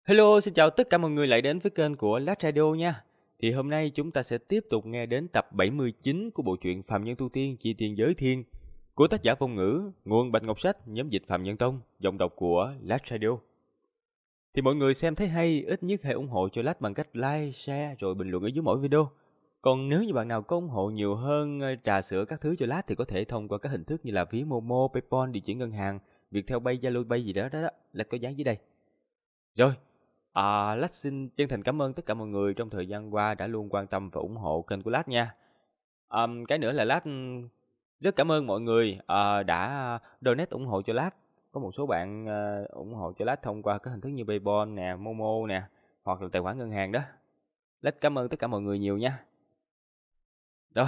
Hello, xin chào tất cả mọi người lại đến với kênh của Lát Radio nha. Thì hôm nay chúng ta sẽ tiếp tục nghe đến tập 79 của bộ truyện Phạm Nhân Tu Tiên Chi Tiên Giới Thiên của tác giả Phong Ngữ, nguồn Bạch Ngọc Sách, nhóm dịch Phạm Nhân Tông, giọng đọc của Lát Radio. Thì mọi người xem thấy hay, ít nhất hãy ủng hộ cho Lát bằng cách like, share rồi bình luận ở dưới mỗi video. Còn nếu như bạn nào có ủng hộ nhiều hơn trà sữa các thứ cho Lát thì có thể thông qua các hình thức như là ví Momo, PayPal, địa chỉ ngân hàng, Viettel Pay, Zalo Pay gì đó Lát có dán dưới đây. Rồi, Lát xin chân thành cảm ơn tất cả mọi người trong thời gian qua đã luôn quan tâm và ủng hộ kênh của Lát nha. Cái nữa là Lát rất cảm ơn mọi người đã donate ủng hộ cho Lát. Có một số bạn ủng hộ cho Lát thông qua các hình thức như PayPal nè, Momo nè, hoặc là tài khoản ngân hàng đó. Lát cảm ơn tất cả mọi người nhiều nha. Rồi,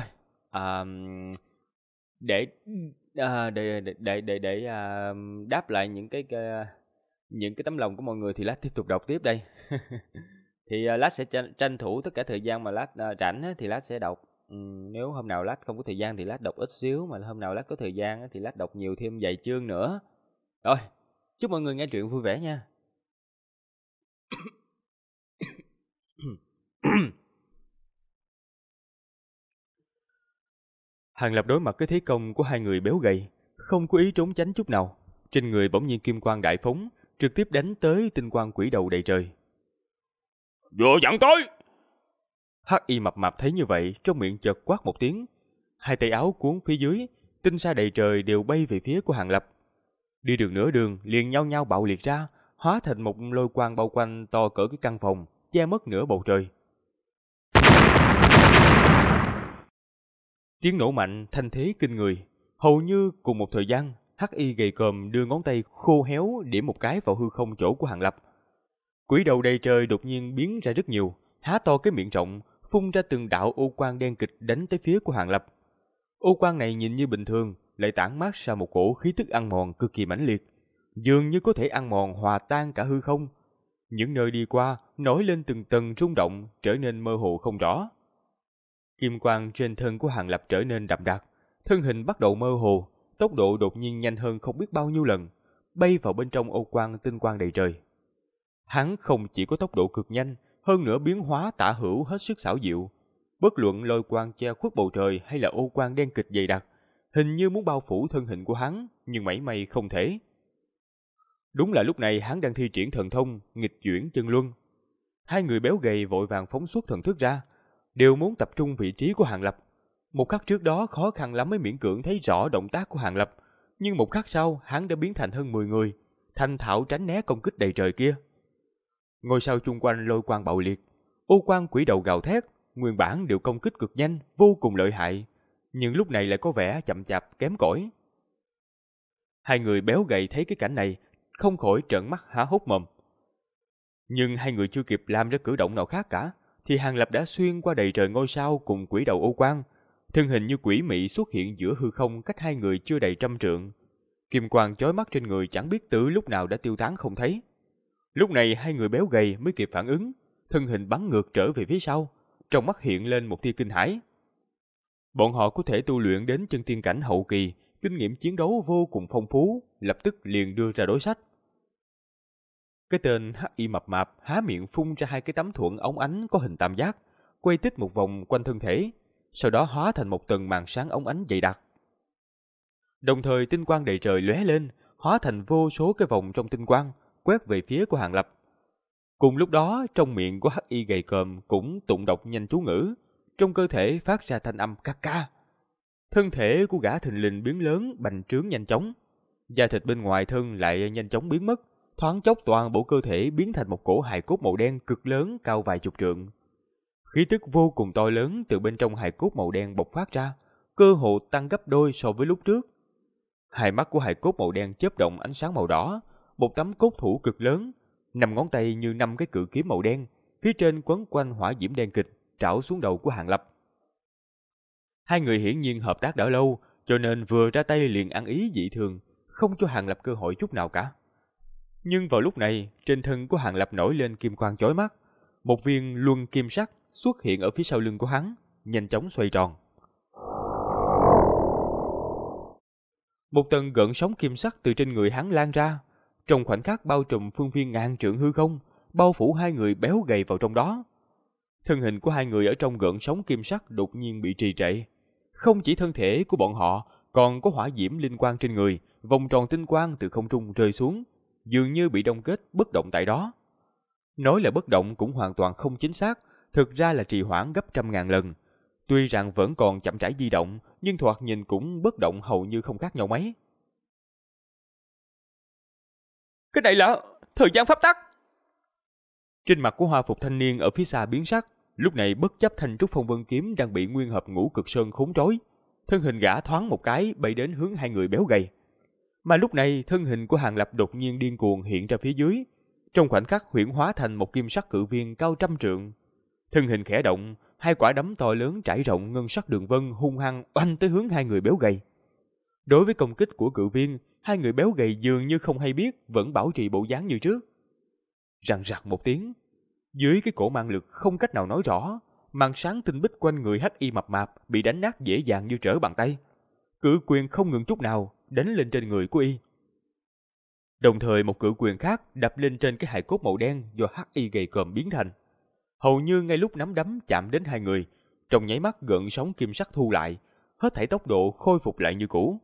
để đáp lại những cái tấm lòng của mọi người thì Lát tiếp tục đọc tiếp đây. Thì Lát sẽ tranh thủ tất cả thời gian mà Lát rảnh thì Lát sẽ đọc. Nếu hôm nào Lát không có thời gian thì Lát đọc ít xíu, mà hôm nào Lát có thời gian thì Lát đọc nhiều thêm vài chương nữa. Rồi, chúc mọi người nghe truyện vui vẻ nha. Hàng Lập đối mặt với thế công của hai người béo gầy, không có ý trốn tránh chút nào. Trên người bỗng nhiên kim quang đại phóng, trực tiếp đánh tới tinh quang quỷ đầu đầy trời. Vừa dặn tới! Hắc Y mập mạp thấy như vậy, trong miệng chợt quát một tiếng. Hai tay áo cuốn phía dưới, tinh sa đầy trời đều bay về phía của Hàng Lập. Đi được nửa đường, liền nhau nhau bạo liệt ra, hóa thành một lôi quang bao quanh to cỡ cái căn phòng, che mất nửa bầu trời. Tiếng nổ mạnh, thanh thế kinh người. Hầu như cùng một thời gian, Hắc Y gầy còm đưa ngón tay khô héo điểm một cái vào hư không chỗ của Hàng Lập. Quỷ đầu đầy trời đột nhiên biến ra rất nhiều, há to cái miệng rộng, phun ra từng đạo ô quang đen kịch đánh tới phía của Hàng Lập. Ô quang này nhìn như bình thường, lại tản mát ra một cổ khí tức ăn mòn cực kỳ mãnh liệt, dường như có thể ăn mòn hòa tan cả hư không. Những nơi đi qua nổi lên từng tầng rung động, trở nên mơ hồ không rõ. Kim quang trên thân của Hàng Lập trở nên đậm đặc, thân hình bắt đầu mơ hồ, tốc độ đột nhiên nhanh hơn không biết bao nhiêu lần, bay vào bên trong ô quang tinh quang đầy trời. Hắn không chỉ có tốc độ cực nhanh, hơn nữa biến hóa tả hữu hết sức xảo diệu. Bất luận lôi quang che khuất bầu trời hay là ô quang đen kịch dày đặc, hình như muốn bao phủ thân hình của hắn, nhưng mảy may không thể. Đúng là lúc này hắn đang thi triển thần thông, nghịch chuyển chân luân. Hai người béo gầy vội vàng phóng xuất thần thức ra, đều muốn tập trung vị trí của Hàng Lập. Một khắc trước đó khó khăn lắm mới miễn cưỡng thấy rõ động tác của Hàng Lập, nhưng một khắc sau hắn đã biến thành hơn 10 người, thành thạo tránh né công kích đầy trời kia. Ngôi sao chung quanh lôi quang bạo liệt, ô quang quỷ đầu gào thét, nguyên bản đều công kích cực nhanh, vô cùng lợi hại, nhưng lúc này lại có vẻ chậm chạp kém cỏi. Hai người béo gầy thấy cái cảnh này, không khỏi trợn mắt há hốc mồm. Nhưng hai người chưa kịp làm ra cử động nào khác cả, thì Hàng Lập đã xuyên qua đầy trời ngôi sao cùng quỷ đầu ô quang, thân hình như quỷ mị xuất hiện giữa hư không cách hai người chưa đầy 100 trượng. Kim quang chói mắt trên người chẳng biết từ lúc nào đã tiêu tán không thấy. Lúc này hai người béo gầy mới kịp phản ứng, thân hình bắn ngược trở về phía sau, trong mắt hiện lên một tia kinh hãi. Bọn họ có thể tu luyện đến chân tiên cảnh hậu kỳ, kinh nghiệm chiến đấu vô cùng phong phú, lập tức liền đưa ra đối sách. Cái tên Hắc Y mập mạp há miệng phun ra hai cái tấm thuẫn óng ánh có hình tam giác, quay tích một vòng quanh thân thể, sau đó hóa thành một tầng màn sáng óng ánh dày đặc. Đồng thời tinh quang đầy trời lóe lên, hóa thành vô số cái vòng trong tinh quang, quét về phía của Hàng Lập. Cùng lúc đó, trong miệng của Hắc Y gầy còm cũng tụng đọc nhanh chú ngữ, trong cơ thể phát ra thanh âm ca ca. Thân thể của gã thình lình biến lớn, bành trướng nhanh chóng, da thịt bên ngoài thân lại nhanh chóng biến mất, thoáng chốc toàn bộ cơ thể biến thành một cổ hài cốt màu đen cực lớn cao vài chục trượng. Khí tức vô cùng to lớn từ bên trong hài cốt màu đen bộc phát ra, cơ hồ tăng gấp đôi so với lúc trước. Hai mắt của hài cốt màu đen chớp động ánh sáng màu đỏ, một tấm cốt thủ cực lớn, 5 ngón tay như 5 cái cự kiếm màu đen, phía trên quấn quanh hỏa diễm đen kịch, trảo xuống đầu của Hàng Lập. Hai người hiển nhiên hợp tác đã lâu, cho nên vừa ra tay liền ăn ý dị thường, không cho Hàng Lập cơ hội chút nào cả. Nhưng vào lúc này, trên thân của Hàng Lập nổi lên kim quang chói mắt, một viên luân kim sắc xuất hiện ở phía sau lưng của hắn, nhanh chóng xoay tròn. Một tầng gợn sóng kim sắc từ trên người hắn lan ra, trong khoảnh khắc bao trùm phương viên ngàn trượng hư không, bao phủ hai người béo gầy vào trong đó. Thân hình của hai người ở trong gợn sóng kim sắc đột nhiên bị trì trệ. Không chỉ thân thể của bọn họ, còn có hỏa diễm linh quang trên người, vòng tròn tinh quang từ không trung rơi xuống, dường như bị đông kết bất động tại đó. Nói là bất động cũng hoàn toàn không chính xác, thực ra là trì hoãn gấp trăm ngàn lần. Tuy rằng vẫn còn chậm rãi di động, nhưng thoạt nhìn cũng bất động hầu như không khác nhau mấy. Cái này là thời gian pháp tắc. Trên mặt của Hoa phục thanh niên ở phía xa biến sắc, lúc này bất chấp thanh trúc phong vân kiếm đang bị nguyên hợp ngũ cực sơn khốn trói, thân hình gã thoáng một cái bay đến hướng hai người béo gầy. Mà lúc này thân hình của Hàng Lập đột nhiên điên cuồng hiện ra phía dưới, trong khoảnh khắc huyễn hóa thành một kim sắc cự viên cao trăm trượng. Thân hình khẽ động, hai quả đấm to lớn trải rộng ngân sắc đường vân hung hăng oanh tới hướng hai người béo gầy. Đối với công kích của cự viên, hai người béo gầy dường như không hay biết, vẫn bảo trì bộ dáng như trước. Răng rặc một tiếng, dưới cái cổ mang lực không cách nào nói rõ, màn sáng tinh bích quanh người hắc y mập mạp bị đánh nát dễ dàng như trở bàn tay. Cự quyền không ngừng chút nào đánh lên trên người của y. Đồng thời một cự quyền khác đập lên trên cái hài cốt màu đen do hắc y gầy còm biến thành. Hầu như ngay lúc nắm đấm chạm đến hai người, trong nháy mắt gợn sóng kim sắc thu lại, hết thảy tốc độ khôi phục lại như cũ.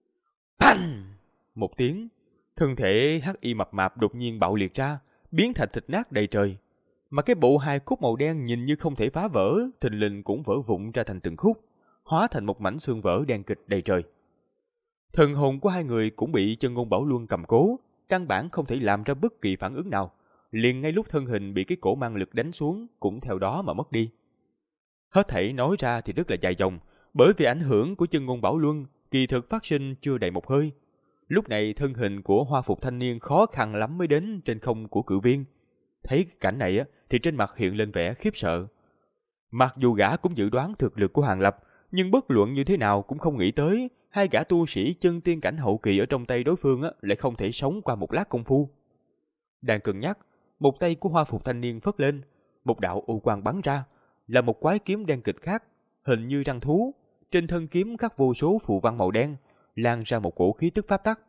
Phanh! Một tiếng, thân thể hắc y mập mạp đột nhiên bạo liệt ra, biến thành thịt nát đầy trời. Mà cái bộ hài cốt màu đen nhìn như không thể phá vỡ, thình lình cũng vỡ vụn ra thành từng khúc, hóa thành một mảnh xương vỡ đen kịch đầy trời. Thần hồn của hai người cũng bị Chân Ngôn Bảo Luân cầm cố, căn bản không thể làm ra bất kỳ phản ứng nào, liền ngay lúc thân hình bị cái cổ mang lực đánh xuống cũng theo đó mà mất đi. Hết thảy nói ra thì rất là dài dòng, bởi vì ảnh hưởng của Chân Ngôn Bảo Luân kỳ thực phát sinh chưa đầy một hơi. Lúc này thân hình của Hoa phục thanh niên khó khăn lắm mới đến trên không của cự viên. Thấy cảnh này thì trên mặt hiện lên vẻ khiếp sợ. Mặc dù gã cũng dự đoán thực lực của Hàng Lập, nhưng bất luận như thế nào cũng không nghĩ tới hai gã tu sĩ chân tiên cảnh hậu kỳ ở trong tay đối phương lại không thể sống qua một lát công phu. Đang cân nhắc, một tay của Hoa phục thanh niên phất lên, một đạo u quang bắn ra, là một quái kiếm đen kịch khác, hình như răng thú, trên thân kiếm khắc vô số phù văn màu đen, lan ra một cổ khí tức pháp tắc.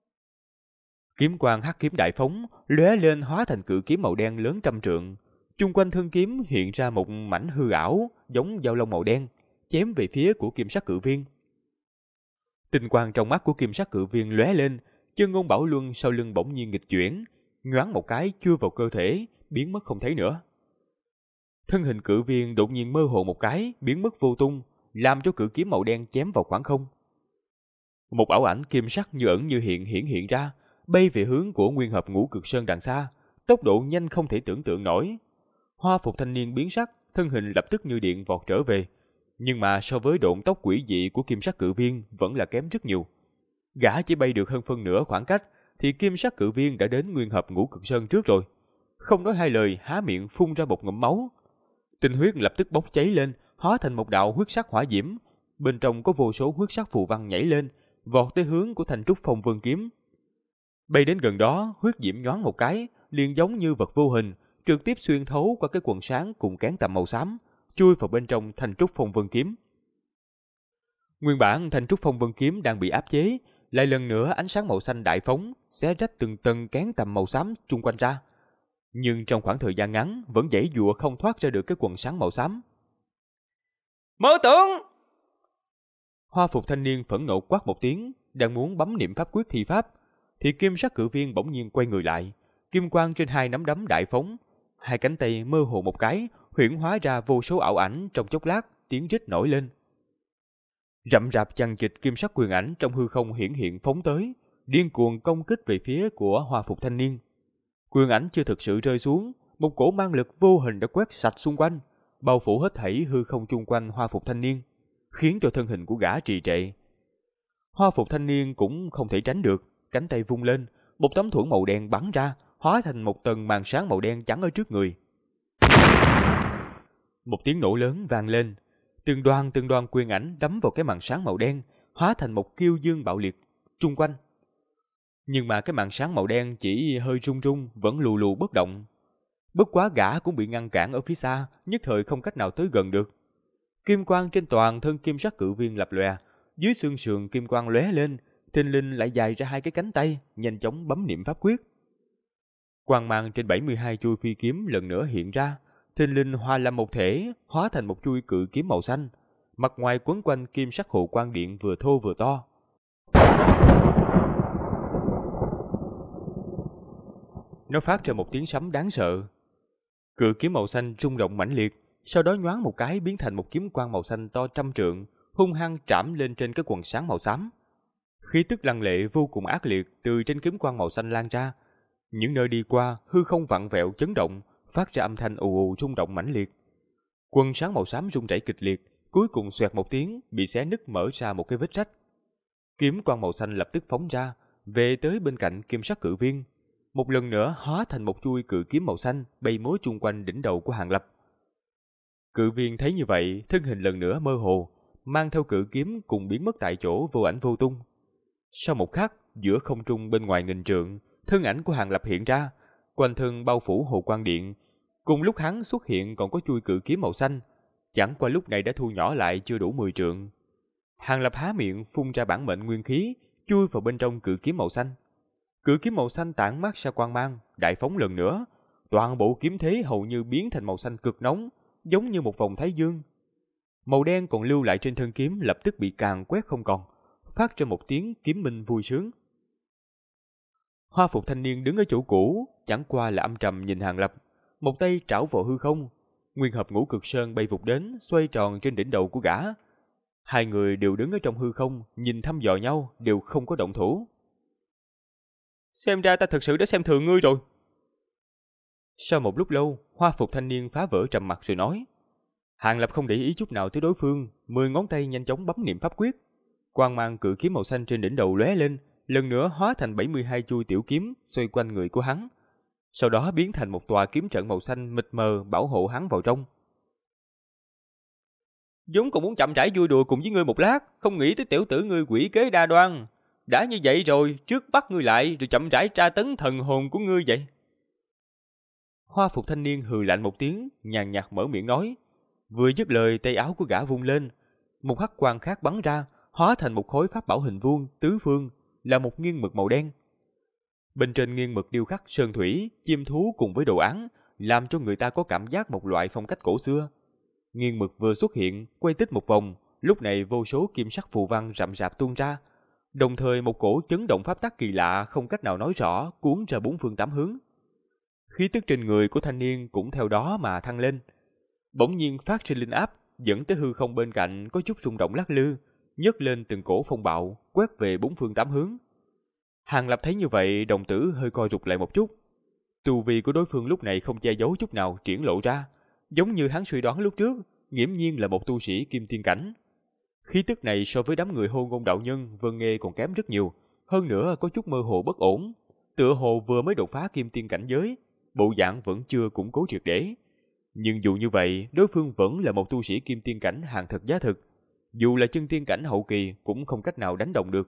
Kiếm quang hắc kiếm đại phóng, lóe lên hóa thành cự kiếm màu đen lớn trăm trượng. Chung quanh thân kiếm hiện ra một mảnh hư ảo, giống dao long màu đen, chém về phía của kim sắc cự viên. Tinh quang trong mắt của kim sắc cự viên lóe lên, Chân Ngôn Bảo Luân sau lưng bỗng nhiên nghịch chuyển, nhoáng một cái chui vào cơ thể, biến mất không thấy nữa. Thân hình cự viên đột nhiên mơ hồ một cái, biến mất vô tung, làm cho cự kiếm màu đen chém vào khoảng không. Một ảo ảnh kim sắc như ẩn như hiện hiện ra, bay về hướng của nguyên hợp ngũ cực sơn đằng xa, tốc độ nhanh không thể tưởng tượng nổi. Hoa phục thanh niên biến sắc, thân hình lập tức như điện vọt trở về, nhưng mà so với độn tốc quỷ dị của kim sắc cự viên vẫn là kém rất nhiều. Gã chỉ bay được hơn phân nửa khoảng cách thì kim sắc cự viên đã đến nguyên hợp ngũ cực sơn trước rồi. Không nói hai lời, há miệng phun ra một ngụm máu. Tinh huyết lập tức bốc cháy lên, hóa thành một đạo huyết sắc hỏa diễm, bên trong có vô số huyết sắc phù văn nhảy lên, vọt tới hướng của Thanh Trúc Phong Vân kiếm. Bay đến gần đó, huyết diễm nhoáng một cái, liền giống như vật vô hình, trực tiếp xuyên thấu qua cái quần sáng cùng cán tầm màu xám, chui vào bên trong Thanh Trúc Phong Vân kiếm. Nguyên bản Thanh Trúc Phong Vân kiếm đang bị áp chế, lại lần nữa ánh sáng màu xanh đại phóng, xé rách từng tầng cán tầm màu xám chung quanh ra. Nhưng trong khoảng thời gian ngắn vẫn giãy giụa không thoát ra được cái quần sáng màu xám. Mơ tưởng! Hoa phục thanh niên phẫn nộ quát một tiếng, đang muốn bấm niệm pháp quyết thi pháp, thì kim sắc cự viên bỗng nhiên quay người lại, kim quang trên hai nắm đấm đại phóng, hai cánh tay mơ hồ một cái, huyễn hóa ra vô số ảo ảnh, trong chốc lát tiếng rít nổi lên. Rậm rạp chằng chịt kim sắc quyền ảnh trong hư không hiển hiện phóng tới, điên cuồng công kích về phía của Hoa phục thanh niên. Quyền ảnh chưa thực sự rơi xuống, một cổ mang lực vô hình đã quét sạch xung quanh, bao phủ hết thảy hư không chung quanh Hoa phục thanh niên, khiến cho thân hình của gã trì trệ. Hoa phục thanh niên cũng không thể tránh được, cánh tay vung lên, một tấm thuẫn màu đen bắn ra, hóa thành một tầng màn sáng màu đen chắn ở trước người. Một tiếng nổ lớn vang lên, từng đoàn quyền ảnh đấm vào cái màn sáng màu đen, hóa thành một kiêu dương bạo liệt chung quanh. Nhưng mà cái màn sáng màu đen chỉ hơi rung rung, vẫn lù lù bất động. Bất quá gã cũng bị ngăn cản ở phía xa, nhất thời không cách nào tới gần được. Kim quang trên toàn thân kim sắc cự viên lập lòe, dưới xương sườn kim quang lóe lên, thình lình lại dài ra hai cái cánh tay, nhanh chóng bấm niệm pháp quyết. Quang mang trên 72 chuôi phi kiếm lần nữa hiện ra, thình lình hòa làm một thể, hóa thành một chuôi cự kiếm màu xanh. Mặt ngoài quấn quanh kim sắc hộ quang điện vừa thô vừa to. Nó phát ra một tiếng sấm đáng sợ. Cự kiếm màu xanh rung động mãnh liệt, sau đó nhoáng một cái biến thành một kiếm quang màu xanh to trăm trượng, hung hăng trảm lên trên cái quần sáng màu xám. Khí tức lăng lệ vô cùng ác liệt từ trên kiếm quang màu xanh lan ra. Những nơi đi qua, hư không vặn vẹo chấn động, phát ra âm thanh ù ù rung động mãnh liệt. Quần sáng màu xám rung rẩy kịch liệt, cuối cùng xoẹt một tiếng, bị xé nứt mở ra một cái vết rách. Kiếm quang màu xanh lập tức phóng ra, về tới bên cạnh kim sắc cự viên, một lần nữa hóa thành một chuôi cự kiếm màu xanh bay múa chung quanh đỉnh đầu của Hàng Lập. Cự viên thấy như vậy, thân hình lần nữa mơ hồ, mang theo cự kiếm cùng biến mất tại chỗ vô ảnh vô tung. Sau một khắc, giữa không trung bên ngoài nghìn trượng, thân ảnh của Hàng Lập hiện ra, quanh thân bao phủ hồ quang điện. Cùng lúc hắn xuất hiện còn có chuôi cự kiếm màu xanh, chẳng qua lúc này đã thu nhỏ lại chưa đủ 10 trượng. Hàng Lập há miệng phun ra bản mệnh nguyên khí, chui vào bên trong cự kiếm màu xanh. Cự kiếm màu xanh tản mát ra quang mang, đại phóng lần nữa, toàn bộ kiếm thế hầu như biến thành màu xanh cực nóng, giống như một vòng thái dương. Màu đen còn lưu lại trên thân kiếm lập tức bị càn quét không còn, phát ra một tiếng kiếm minh vui sướng. Hoa phục thanh niên đứng ở chỗ cũ, chẳng qua là âm trầm nhìn Hàng Lập, một tay trảo vào hư không, nguyên hợp ngũ cực sơn bay vụt đến, xoay tròn trên đỉnh đầu của gã. Hai người đều đứng ở trong hư không, nhìn thăm dò nhau, đều không có động thủ. Xem ra ta thật sự đã xem thường ngươi rồi. Sau một lúc lâu, hoa phục thanh niên phá vỡ trầm mặc rồi nói. Hàng Lập không để ý chút nào tới đối phương, 10 ngón tay nhanh chóng bấm niệm pháp quyết. Quang mang cự kiếm màu xanh trên đỉnh đầu lóe lên, lần nữa hóa thành 72 chuôi tiểu kiếm xoay quanh người của hắn. Sau đó biến thành một tòa kiếm trận màu xanh mịt mờ bảo hộ hắn vào trong. Vốn còn muốn chậm rãi vui đùa cùng với ngươi một lát, không nghĩ tới tiểu tử ngươi quỷ kế đa đoan. Đã như vậy rồi, trước bắt ngươi lại rồi chậm rãi tra tấn thần hồn của ngươi vậy. Hoa phục thanh niên hừ lạnh một tiếng, nhàn nhạt mở miệng nói. Vừa dứt lời, tay áo của gã vung lên, một hắc quang khác bắn ra, hóa thành một khối pháp bảo hình vuông tứ phương, là một nghiêng mực màu đen. Bên trên nghiêng mực điêu khắc sơn thủy, chim thú cùng với đồ án, làm cho người ta có cảm giác một loại phong cách cổ xưa. Nghiêng mực vừa xuất hiện, quay tích một vòng, lúc này vô số kim sắc phù văn rậm rạp tuôn ra, đồng thời một cổ chấn động pháp tắc kỳ lạ không cách nào nói rõ cuốn ra bốn phương tám hướng. Khí tức trên người của thanh niên cũng theo đó mà thăng lên, bỗng nhiên phát sinh linh áp, dẫn tới hư không bên cạnh có chút rung động lắc lư, nhấc lên từng cổ phong bạo, quét về bốn phương tám hướng. Hàng Lập thấy như vậy, đồng tử hơi co rụt lại một chút. Tu vi của đối phương lúc này không che giấu chút nào triển lộ ra, giống như hắn suy đoán lúc trước, nghiễm nhiên là một tu sĩ kim tiên cảnh. Khí tức này so với đám người Hôn Ngôn đạo nhân Vân Nghê còn kém rất nhiều, hơn nữa có chút mơ hồ bất ổn, tựa hồ vừa mới đột phá kim tiên cảnh giới, bộ dạng vẫn chưa củng cố triệt để. Nhưng dù như vậy, đối phương vẫn là một tu sĩ kim tiên cảnh hàng thật giá thực, dù là chân tiên cảnh hậu kỳ cũng không cách nào đánh động được.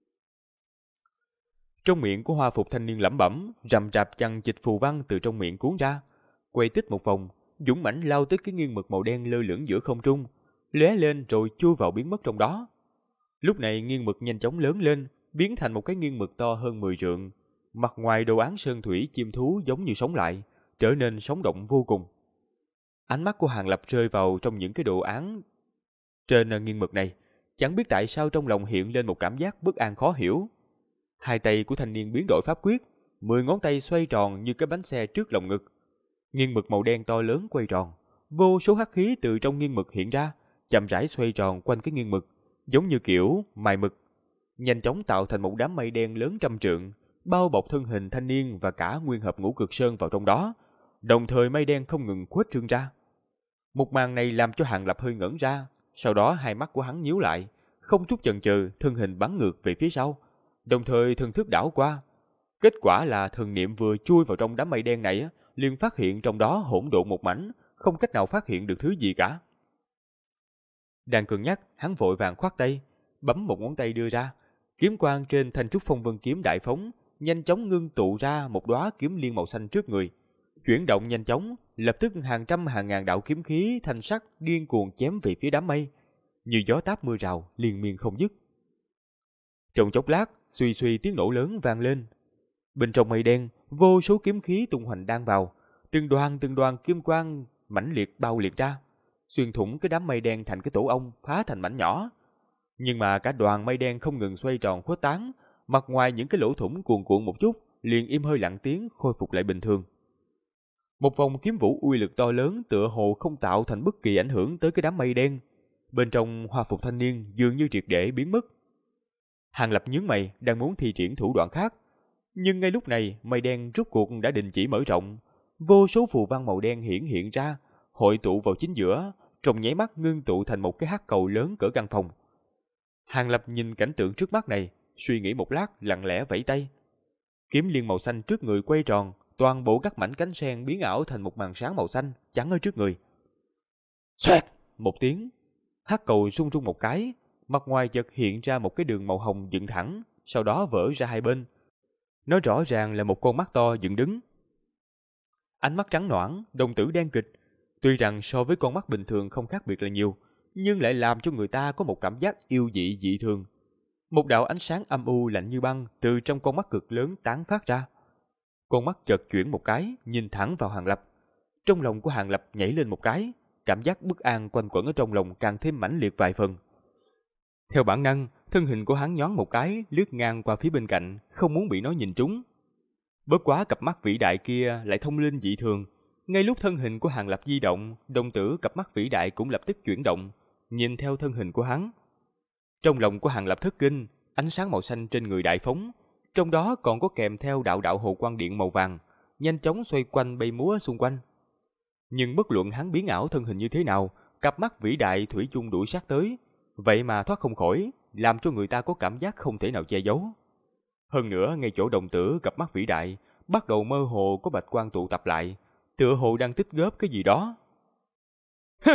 Trong miệng của hoa phục thanh niên lẩm bẩm, rầm rạp chằng chịt phù văn từ trong miệng cuốn ra, quay tích một vòng, dũng mãnh lao tới cái nghiêng mực màu đen lơ lửng giữa không trung, lóe lên rồi chui vào biến mất trong đó. Lúc này nghiêng mực nhanh chóng lớn lên, biến thành một cái nghiêng mực to hơn 10 trượng, mặt ngoài đồ án sơn thủy chim thú giống như sống lại, trở nên sống động vô cùng. Ánh mắt của Hàng Lập rơi vào trong những cái đồ án trên nghiêng mực này, chẳng biết tại sao trong lòng hiện lên một cảm giác bất an khó hiểu. Hai tay của thanh niên biến đổi pháp quyết, 10 ngón tay xoay tròn như cái bánh xe trước lồng ngực. Nghiêng mực màu đen to lớn quay tròn, vô số hắc khí từ trong nghiêng mực hiện ra, chậm rãi xoay tròn quanh cái nghiêng mực, giống như kiểu mài mực, nhanh chóng tạo thành một đám mây đen lớn trăm trượng, bao bọc thân hình thanh niên và cả nguyên hợp ngũ cực sơn vào trong đó. Đồng thời mây đen không ngừng khuếch trương ra. Một màn này làm cho Hàng Lập hơi ngẩn ra, sau đó hai mắt của hắn nhíu lại, không chút chần chừ, thân hình bắn ngược về phía sau, đồng thời thần thức đảo qua. Kết quả là thần niệm vừa chui vào trong đám mây đen này, liền phát hiện trong đó hỗn độn một mảnh, không cách nào phát hiện được thứ gì cả. Đang cân nhắc, hắn vội vàng khoát tay, bấm một ngón tay đưa ra, kiếm quang trên thanh trúc phong vân kiếm đại phóng, nhanh chóng ngưng tụ ra một đóa kiếm liên màu xanh trước người. Chuyển động nhanh chóng, lập tức hàng trăm hàng ngàn đạo kiếm khí thanh sắc điên cuồng chém về phía đám mây, như gió táp mưa rào liên miên không dứt. Trong chốc lát, suy suy tiếng nổ lớn vang lên. Bên trong mây đen, vô số kiếm khí tung hoành đan vào, từng đoàn kim quang mãnh liệt bao liệt ra, xuyên thủng cái đám mây đen thành cái tổ ong, phá thành mảnh nhỏ. Nhưng mà cả đoàn mây đen không ngừng xoay tròn khuếch tán, mặt ngoài những cái lỗ thủng cuồn cuộn một chút, liền im hơi lặng tiếng khôi phục lại bình thường. Một vòng kiếm vũ uy lực to lớn tựa hồ không tạo thành bất kỳ ảnh hưởng tới cái đám mây đen. Bên trong hoa phục thanh niên dường như triệt để biến mất. Hàng Lập nhướng mày, đang muốn thi triển thủ đoạn khác, nhưng ngay lúc này mây đen rốt cuộc đã đình chỉ mở rộng, vô số phù văn màu đen hiện ra, hội tụ vào chính giữa, trong nháy mắt ngưng tụ thành một cái hắc cầu lớn cỡ căn phòng. Hàng Lập nhìn cảnh tượng trước mắt này, suy nghĩ một lát, lặng lẽ vẫy tay. Kiếm liên màu xanh trước người quay tròn, toàn bộ các mảnh cánh sen biến ảo thành một màn sáng màu xanh chắn ở trước người. Xoẹt một tiếng, hắc cầu rung rung một cái, mặt ngoài chợt hiện ra một cái đường màu hồng dựng thẳng, sau đó vỡ ra hai bên. Nó rõ ràng là một con mắt to dựng đứng. Ánh mắt trắng nõn, đồng tử đen kịch, tuy rằng so với con mắt bình thường không khác biệt là nhiều, nhưng lại làm cho người ta có một cảm giác yêu dị dị thường. Một đạo ánh sáng âm u lạnh như băng từ trong con mắt cực lớn tán phát ra. Con mắt chợt chuyển một cái, nhìn thẳng vào Hàng Lập. Trong lòng của Hàng Lập nhảy lên một cái, cảm giác bất an quanh quẩn ở trong lòng càng thêm mãnh liệt vài phần. Theo bản năng, thân hình của hắn nhón một cái, lướt ngang qua phía bên cạnh, không muốn bị nó nhìn trúng. Bất quá cặp mắt vĩ đại kia lại thông linh dị thường. Ngay lúc thân hình của Hàng Lập di động, đồng tử cặp mắt vĩ đại cũng lập tức chuyển động, nhìn theo thân hình của hắn. Trong lòng của Hàng Lập thất kinh, ánh sáng màu xanh trên người đại phóng, trong đó còn có kèm theo đạo đạo hồ quang điện màu vàng, nhanh chóng xoay quanh bay múa xung quanh. Nhưng bất luận hắn biến ảo thân hình như thế nào, cặp mắt vĩ đại thủy chung đuổi sát tới, vậy mà thoát không khỏi, làm cho người ta có cảm giác không thể nào che giấu. Hơn nữa, ngay chỗ đồng tử cặp mắt vĩ đại, bắt đầu mơ hồ có bạch quang tụ tập lại, tựa hồ đang tích góp cái gì đó. Hừ!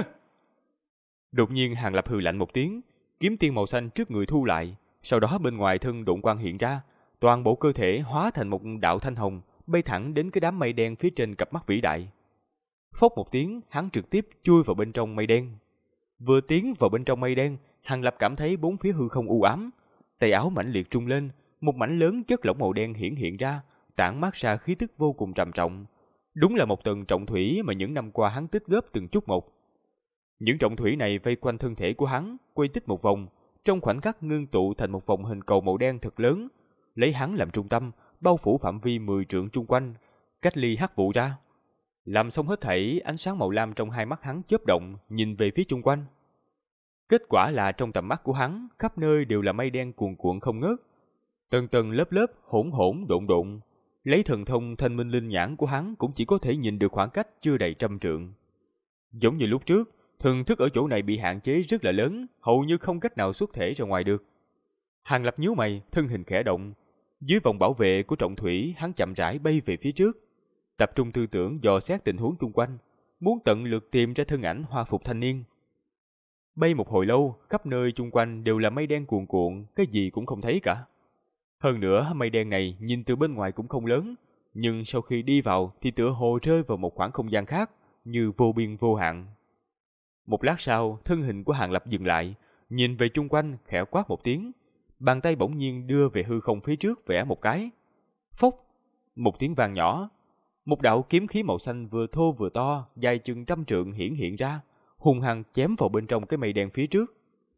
Đột nhiên Hàng Lập hừ lạnh một tiếng, kiếm tiên màu xanh trước người thu lại, sau đó bên ngoài thân độn quang hiện ra, toàn bộ cơ thể hóa thành một đạo thanh hồng, bay thẳng đến cái đám mây đen phía trên cặp mắt vĩ đại. Phốc một tiếng, hắn trực tiếp chui vào bên trong mây đen. Vừa tiến vào bên trong mây đen, Hàng Lập cảm thấy bốn phía hư không u ám, tay áo mãnh liệt trung lên, một mảnh lớn chất lỏng màu đen hiện ra, tản mát ra khí tức vô cùng trầm trọng. Đúng là một tầng trọng thủy mà những năm qua hắn tích góp từng chút một. Những trọng thủy này vây quanh thân thể của hắn, quay tích một vòng, trong khoảnh khắc ngưng tụ thành một vòng hình cầu màu đen thật lớn, lấy hắn làm trung tâm, bao phủ phạm vi 10 trượng chung quanh, cách ly hắc vụ ra. Làm xong hết thảy, ánh sáng màu lam trong hai mắt hắn chớp động, nhìn về phía chung quanh. Kết quả là trong tầm mắt của hắn, khắp nơi đều là mây đen cuồn cuộn không ngớt, tầng tầng lớp lớp, hỗn hỗn độn độn. Lấy thần thông thanh minh linh nhãn của hắn cũng chỉ có thể nhìn được khoảng cách chưa đầy 100 trượng. Giống như lúc trước, thần thức ở chỗ này bị hạn chế rất là lớn, hầu như không cách nào xuất thể ra ngoài được. Hàng Lập nhíu mày, thân hình khẽ động. Dưới vòng bảo vệ của trọng thủy, hắn chậm rãi bay về phía trước, tập trung tư tưởng dò xét tình huống xung quanh, muốn tận lực tìm ra thân ảnh hoa phục thanh niên. Bay một hồi lâu, khắp nơi xung quanh đều là mây đen cuồn cuộn, cái gì cũng không thấy cả. Hơn nữa, mây đen này nhìn từ bên ngoài cũng không lớn, nhưng sau khi đi vào thì tựa hồ rơi vào một khoảng không gian khác, như vô biên vô hạn. Một lát sau, thân hình của Hàng Lập dừng lại, nhìn về chung quanh, khẽ quát một tiếng, bàn tay bỗng nhiên đưa về hư không phía trước vẽ một cái. Phốc, một tiếng vang nhỏ, một đạo kiếm khí màu xanh vừa thô vừa to, dài chừng 100 trượng hiện ra, hung hăng chém vào bên trong cái mây đen phía trước.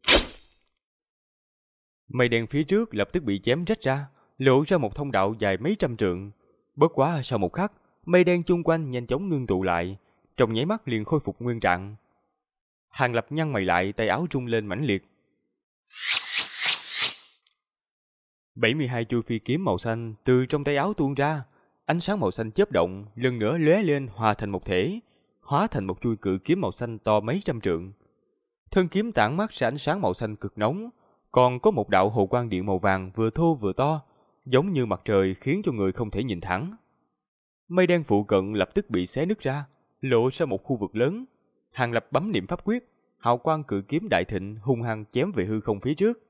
Mây đen phía trước lập tức bị chém rách ra, lộ ra một thông đạo dài mấy trăm trượng. Bất quá sau một khắc, mây đen chung quanh nhanh chóng ngưng tụ lại, trong nháy mắt liền khôi phục nguyên trạng. Hàng Lập nhăn mày lại, tay áo rung lên mãnh liệt. 72 chuôi phi kiếm màu xanh từ trong tay áo tuôn ra, ánh sáng màu xanh chớp động, lần nữa lóe lên hòa thành một thể, hóa thành một chuôi cự kiếm màu xanh to mấy trăm trượng. Thân kiếm tản mát ra ánh sáng màu xanh cực nóng, còn có một đạo hồ quang điện màu vàng vừa thô vừa to, giống như mặt trời khiến cho người không thể nhìn thẳng. Mây đen phụ cận lập tức bị xé nứt ra, lộ ra một khu vực lớn. Hàng Lập bấm niệm pháp quyết, hào quang cự kiếm đại thịnh hung hăng chém về hư không phía trước.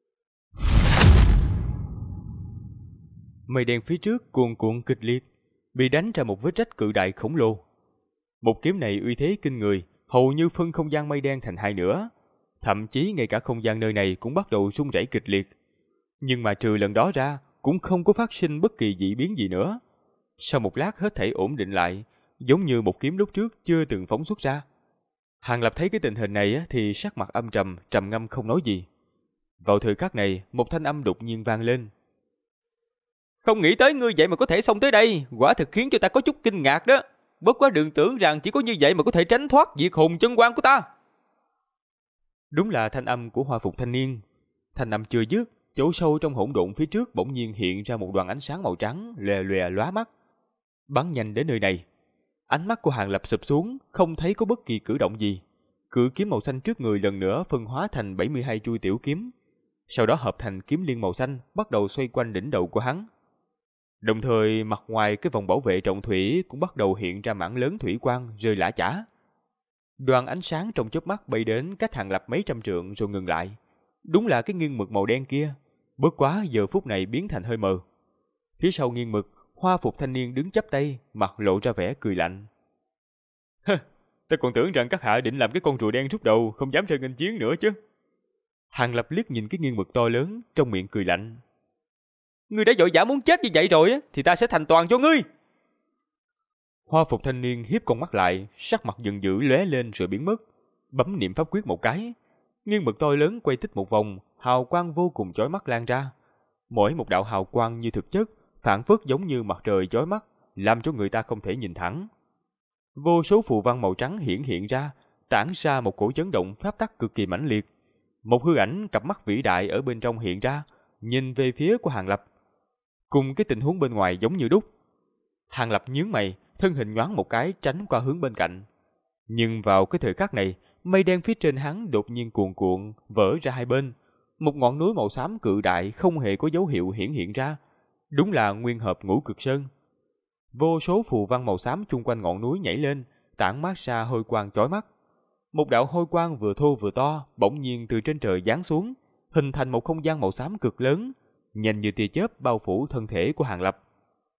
Mây đen phía trước cuồn cuộn kịch liệt, bị đánh ra một vết rách cự đại khổng lồ. Một kiếm này uy thế kinh người, hầu như phân không gian mây đen thành hai nửa, thậm chí ngay cả không gian nơi này cũng bắt đầu rung rẩy kịch liệt. Nhưng mà trừ lần đó ra, cũng không có phát sinh bất kỳ dị biến gì nữa. Sau một lát hết thảy ổn định lại, giống như một kiếm lúc trước chưa từng phóng xuất ra. Hàng Lập thấy cái tình hình này thì sắc mặt âm trầm, trầm ngâm không nói gì. Vào thời khắc này, một thanh âm đột nhiên vang lên. Không nghĩ tới ngươi vậy mà có thể xông tới đây, quả thực khiến cho ta có chút kinh ngạc đó. Bất quá đừng tưởng rằng chỉ có như vậy mà có thể tránh thoát diệt hồn chân quan của ta. Đúng là thanh âm của Hoa Phục thanh niên. Thanh âm chưa dứt, chỗ sâu trong hỗn độn phía trước bỗng nhiên hiện ra một đoàn ánh sáng màu trắng lòe lòe lóa mắt, bắn nhanh đến nơi này. Ánh mắt của Hàng Lập sụp xuống, không thấy có bất kỳ cử động gì. Cự kiếm màu xanh trước người lần nữa phân hóa thành 72 chuôi tiểu kiếm, sau đó hợp thành kiếm liên màu xanh bắt đầu xoay quanh đỉnh đầu của hắn. Đồng thời mặt ngoài cái vòng bảo vệ trọng thủy cũng bắt đầu hiện ra mảng lớn thủy quang rơi lả chả. Đoàn ánh sáng trong chớp mắt bay đến cách Hàng Lập mấy trăm trượng rồi ngừng lại. Đúng là cái nghiêng mực màu đen kia, bất quá giờ phút này biến thành hơi mờ. Phía sau nghiêng mực, Hoa Phục thanh niên đứng chắp tay, mặt lộ ra vẻ cười lạnh. Ta còn tưởng rằng các hạ định làm cái con rùa đen rút đầu, không dám ra nghênh chiến nữa chứ. Hàng Lập liếc nhìn cái nghiêng mực to lớn, trong miệng cười lạnh. Ngươi đã vội vã muốn chết như vậy rồi thì ta sẽ thành toàn cho ngươi. Hoa Phục thanh niên hiếp con mắt lại, sắc mặt giận dữ lóe lên rồi biến mất. Bấm niệm pháp quyết một cái, nghiêng mực to lớn quay tích một vòng, hào quang vô cùng chói mắt lan ra. Mỗi một đạo hào quang như thực chất, phản phất giống như mặt trời chói mắt, làm cho người ta không thể nhìn thẳng. Vô số phù văn màu trắng hiện ra, tản ra một cổ chấn động pháp tắc cực kỳ mãnh liệt. Một hư ảnh cặp mắt vĩ đại ở bên trong hiện ra, nhìn về phía của Hàng Lập. Cùng cái tình huống bên ngoài giống như đúc. Hàng Lập nhướng mày, thân hình nhoáng một cái tránh qua hướng bên cạnh. Nhưng vào cái thời khắc này, mây đen phía trên hắn đột nhiên cuồn cuộn vỡ ra hai bên. Một ngọn núi màu xám cự đại không hề có dấu hiệu hiện ra. Đúng là nguyên hợp Ngũ Cực Sơn. Vô số phù văn màu xám chung quanh ngọn núi nhảy lên, tản mát ra hôi quang chói mắt. Một đạo hôi quang vừa thô vừa to bỗng nhiên từ trên trời giáng xuống, hình thành một không gian màu xám cực lớn, nhanh như tia chớp bao phủ thân thể của Hàng Lập.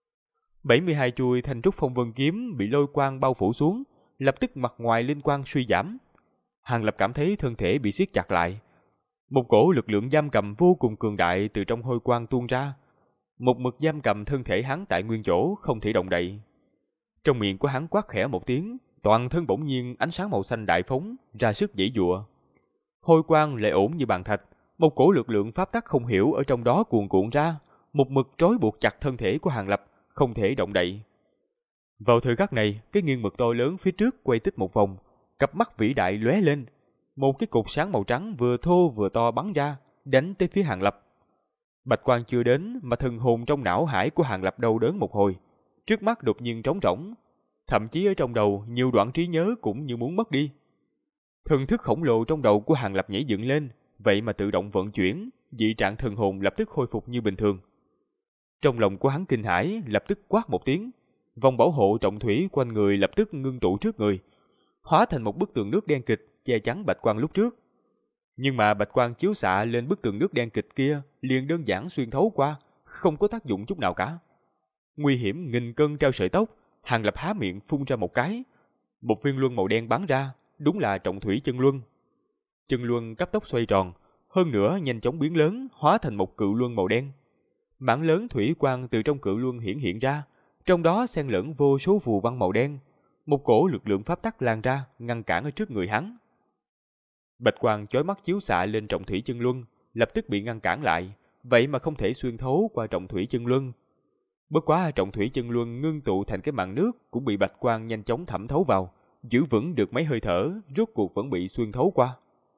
72 chuôi thanh trúc phong vân kiếm bị lôi quang bao phủ xuống, lập tức mặt ngoài linh quang suy giảm. Hàng Lập cảm thấy thân thể bị siết chặt lại. Một cổ lực lượng giam cầm vô cùng cường đại từ trong hôi quang tuôn ra, một mực giam cầm thân thể hắn tại nguyên chỗ không thể động đậy. Trong miệng của hắn quát khẽ một tiếng, toàn thân bỗng nhiên ánh sáng màu xanh đại phóng ra sức giãy giụa. Hôi quang lại ổn như bàn thạch, một cổ lực lượng pháp tắc không hiểu ở trong đó cuồn cuộn ra, một mực trói buộc chặt thân thể của Hàng Lập, không thể động đậy. Vào thời khắc này, cái nghiêng mực to lớn phía trước quay tích một vòng, cặp mắt vĩ đại lóe lên, một cái cột sáng màu trắng vừa thô vừa to bắn ra, đánh tới phía Hàng Lập. Bạch quang chưa đến mà thần hồn trong não hải của Hàng Lập đau đớn một hồi, trước mắt đột nhiên trống rỗng, thậm chí ở trong đầu nhiều đoạn trí nhớ cũng như muốn mất đi. Thần thức khổng lồ trong đầu của Hàng Lập nhảy dựng lên, vậy mà tự động vận chuyển, dị trạng thần hồn lập tức khôi phục như bình thường. Trong lòng của hắn kinh hãi, lập tức quát một tiếng, vòng bảo hộ trọng thủy quanh người lập tức ngưng tụ trước người, hóa thành một bức tường nước đen kịch che chắn bạch quang lúc trước. Nhưng mà bạch quang chiếu xạ lên bức tường nước đen kịch kia liền đơn giản xuyên thấu qua, không có tác dụng chút nào cả. Nguy hiểm nghìn cân treo sợi tóc, Hàng Lập há miệng phun ra một cái, một viên luân màu đen bắn ra, đúng là trọng thủy chân luân. Chân luân cấp tốc xoay tròn, hơn nữa nhanh chóng biến lớn, hóa thành một cự luân màu đen. Mảng lớn thủy quang từ trong cự luân hiện ra, trong đó xen lẫn vô số phù văn màu đen, một cổ lực lượng pháp tắc lan ra, ngăn cản ở trước người hắn. Bạch quang chói mắt chiếu xạ lên trọng thủy chân luân, lập tức bị ngăn cản lại, vậy mà không thể xuyên thấu qua trọng thủy chân luân. Bất quá trọng thủy chân luân ngưng tụ thành cái màn nước cũng bị bạch quang nhanh chóng thẩm thấu vào, giữ vững được mấy hơi thở, rốt cuộc vẫn bị xuyên thấu qua.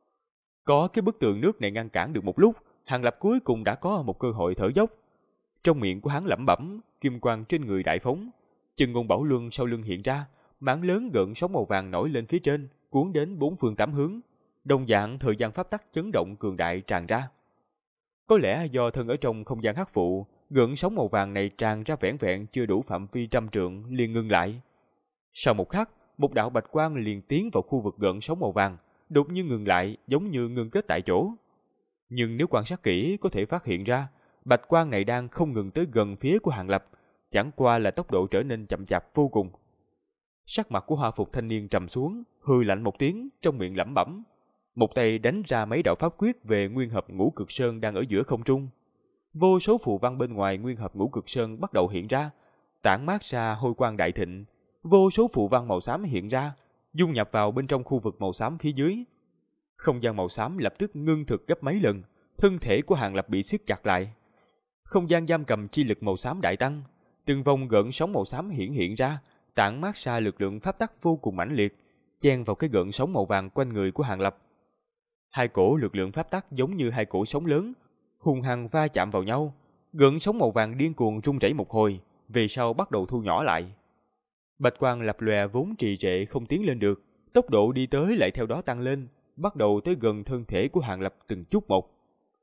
Có cái bức tường nước này ngăn cản được một lúc, Hàng Lập cuối cùng đã có một cơ hội thở dốc. Trong miệng của hắn lẩm bẩm, kim quang trên người đại phóng, chân ngôn bảo luân sau lưng hiện ra, mảng lớn gợn sóng màu vàng nổi lên phía trên, cuốn đến bốn phương tám hướng. Đồng dạng thời gian pháp tắc chấn động cường đại tràn ra. Có lẽ do thân ở trong không gian hắc vụ, gợn sóng màu vàng này tràn ra vẻn vẹn chưa đủ phạm vi trăm trượng liền ngưng lại. Sau một khắc, một đạo bạch quang liền tiến vào khu vực gợn sóng màu vàng, đột nhiên ngừng lại, giống như ngưng kết tại chỗ. Nhưng nếu quan sát kỹ có thể phát hiện ra, bạch quang này đang không ngừng tới gần phía của Hàng Lập, chẳng qua là tốc độ trở nên chậm chạp vô cùng. Sắc mặt của Hoa Phục thanh niên trầm xuống, hừ lạnh một tiếng, trong miệng lẩm bẩm. Một tay đánh ra mấy đạo pháp quyết về nguyên hợp Ngũ Cực Sơn đang ở giữa không trung. Vô số phù văn bên ngoài nguyên hợp Ngũ Cực Sơn bắt đầu hiện ra, tản mát ra hôi quang đại thịnh, vô số phù văn màu xám hiện ra, dung nhập vào bên trong khu vực màu xám phía dưới. Không gian màu xám lập tức ngưng thực gấp mấy lần, thân thể của Hàng Lập bị siết chặt lại. Không gian giam cầm chi lực màu xám đại tăng, từng vòng gợn sóng màu xám hiện ra, tản mát ra lực lượng pháp tắc vô cùng mãnh liệt, chen vào cái gợn sóng màu vàng quanh người của Hàng Lập. Hai cổ lực lượng pháp tắc giống như hai cổ sóng lớn, hùng hăng va chạm vào nhau, gợn sóng màu vàng điên cuồng rung rẩy một hồi, về sau bắt đầu thu nhỏ lại. Bạch quang lập lòe vốn trì trệ không tiến lên được, tốc độ đi tới lại theo đó tăng lên, bắt đầu tới gần thân thể của Hàng Lập từng chút một.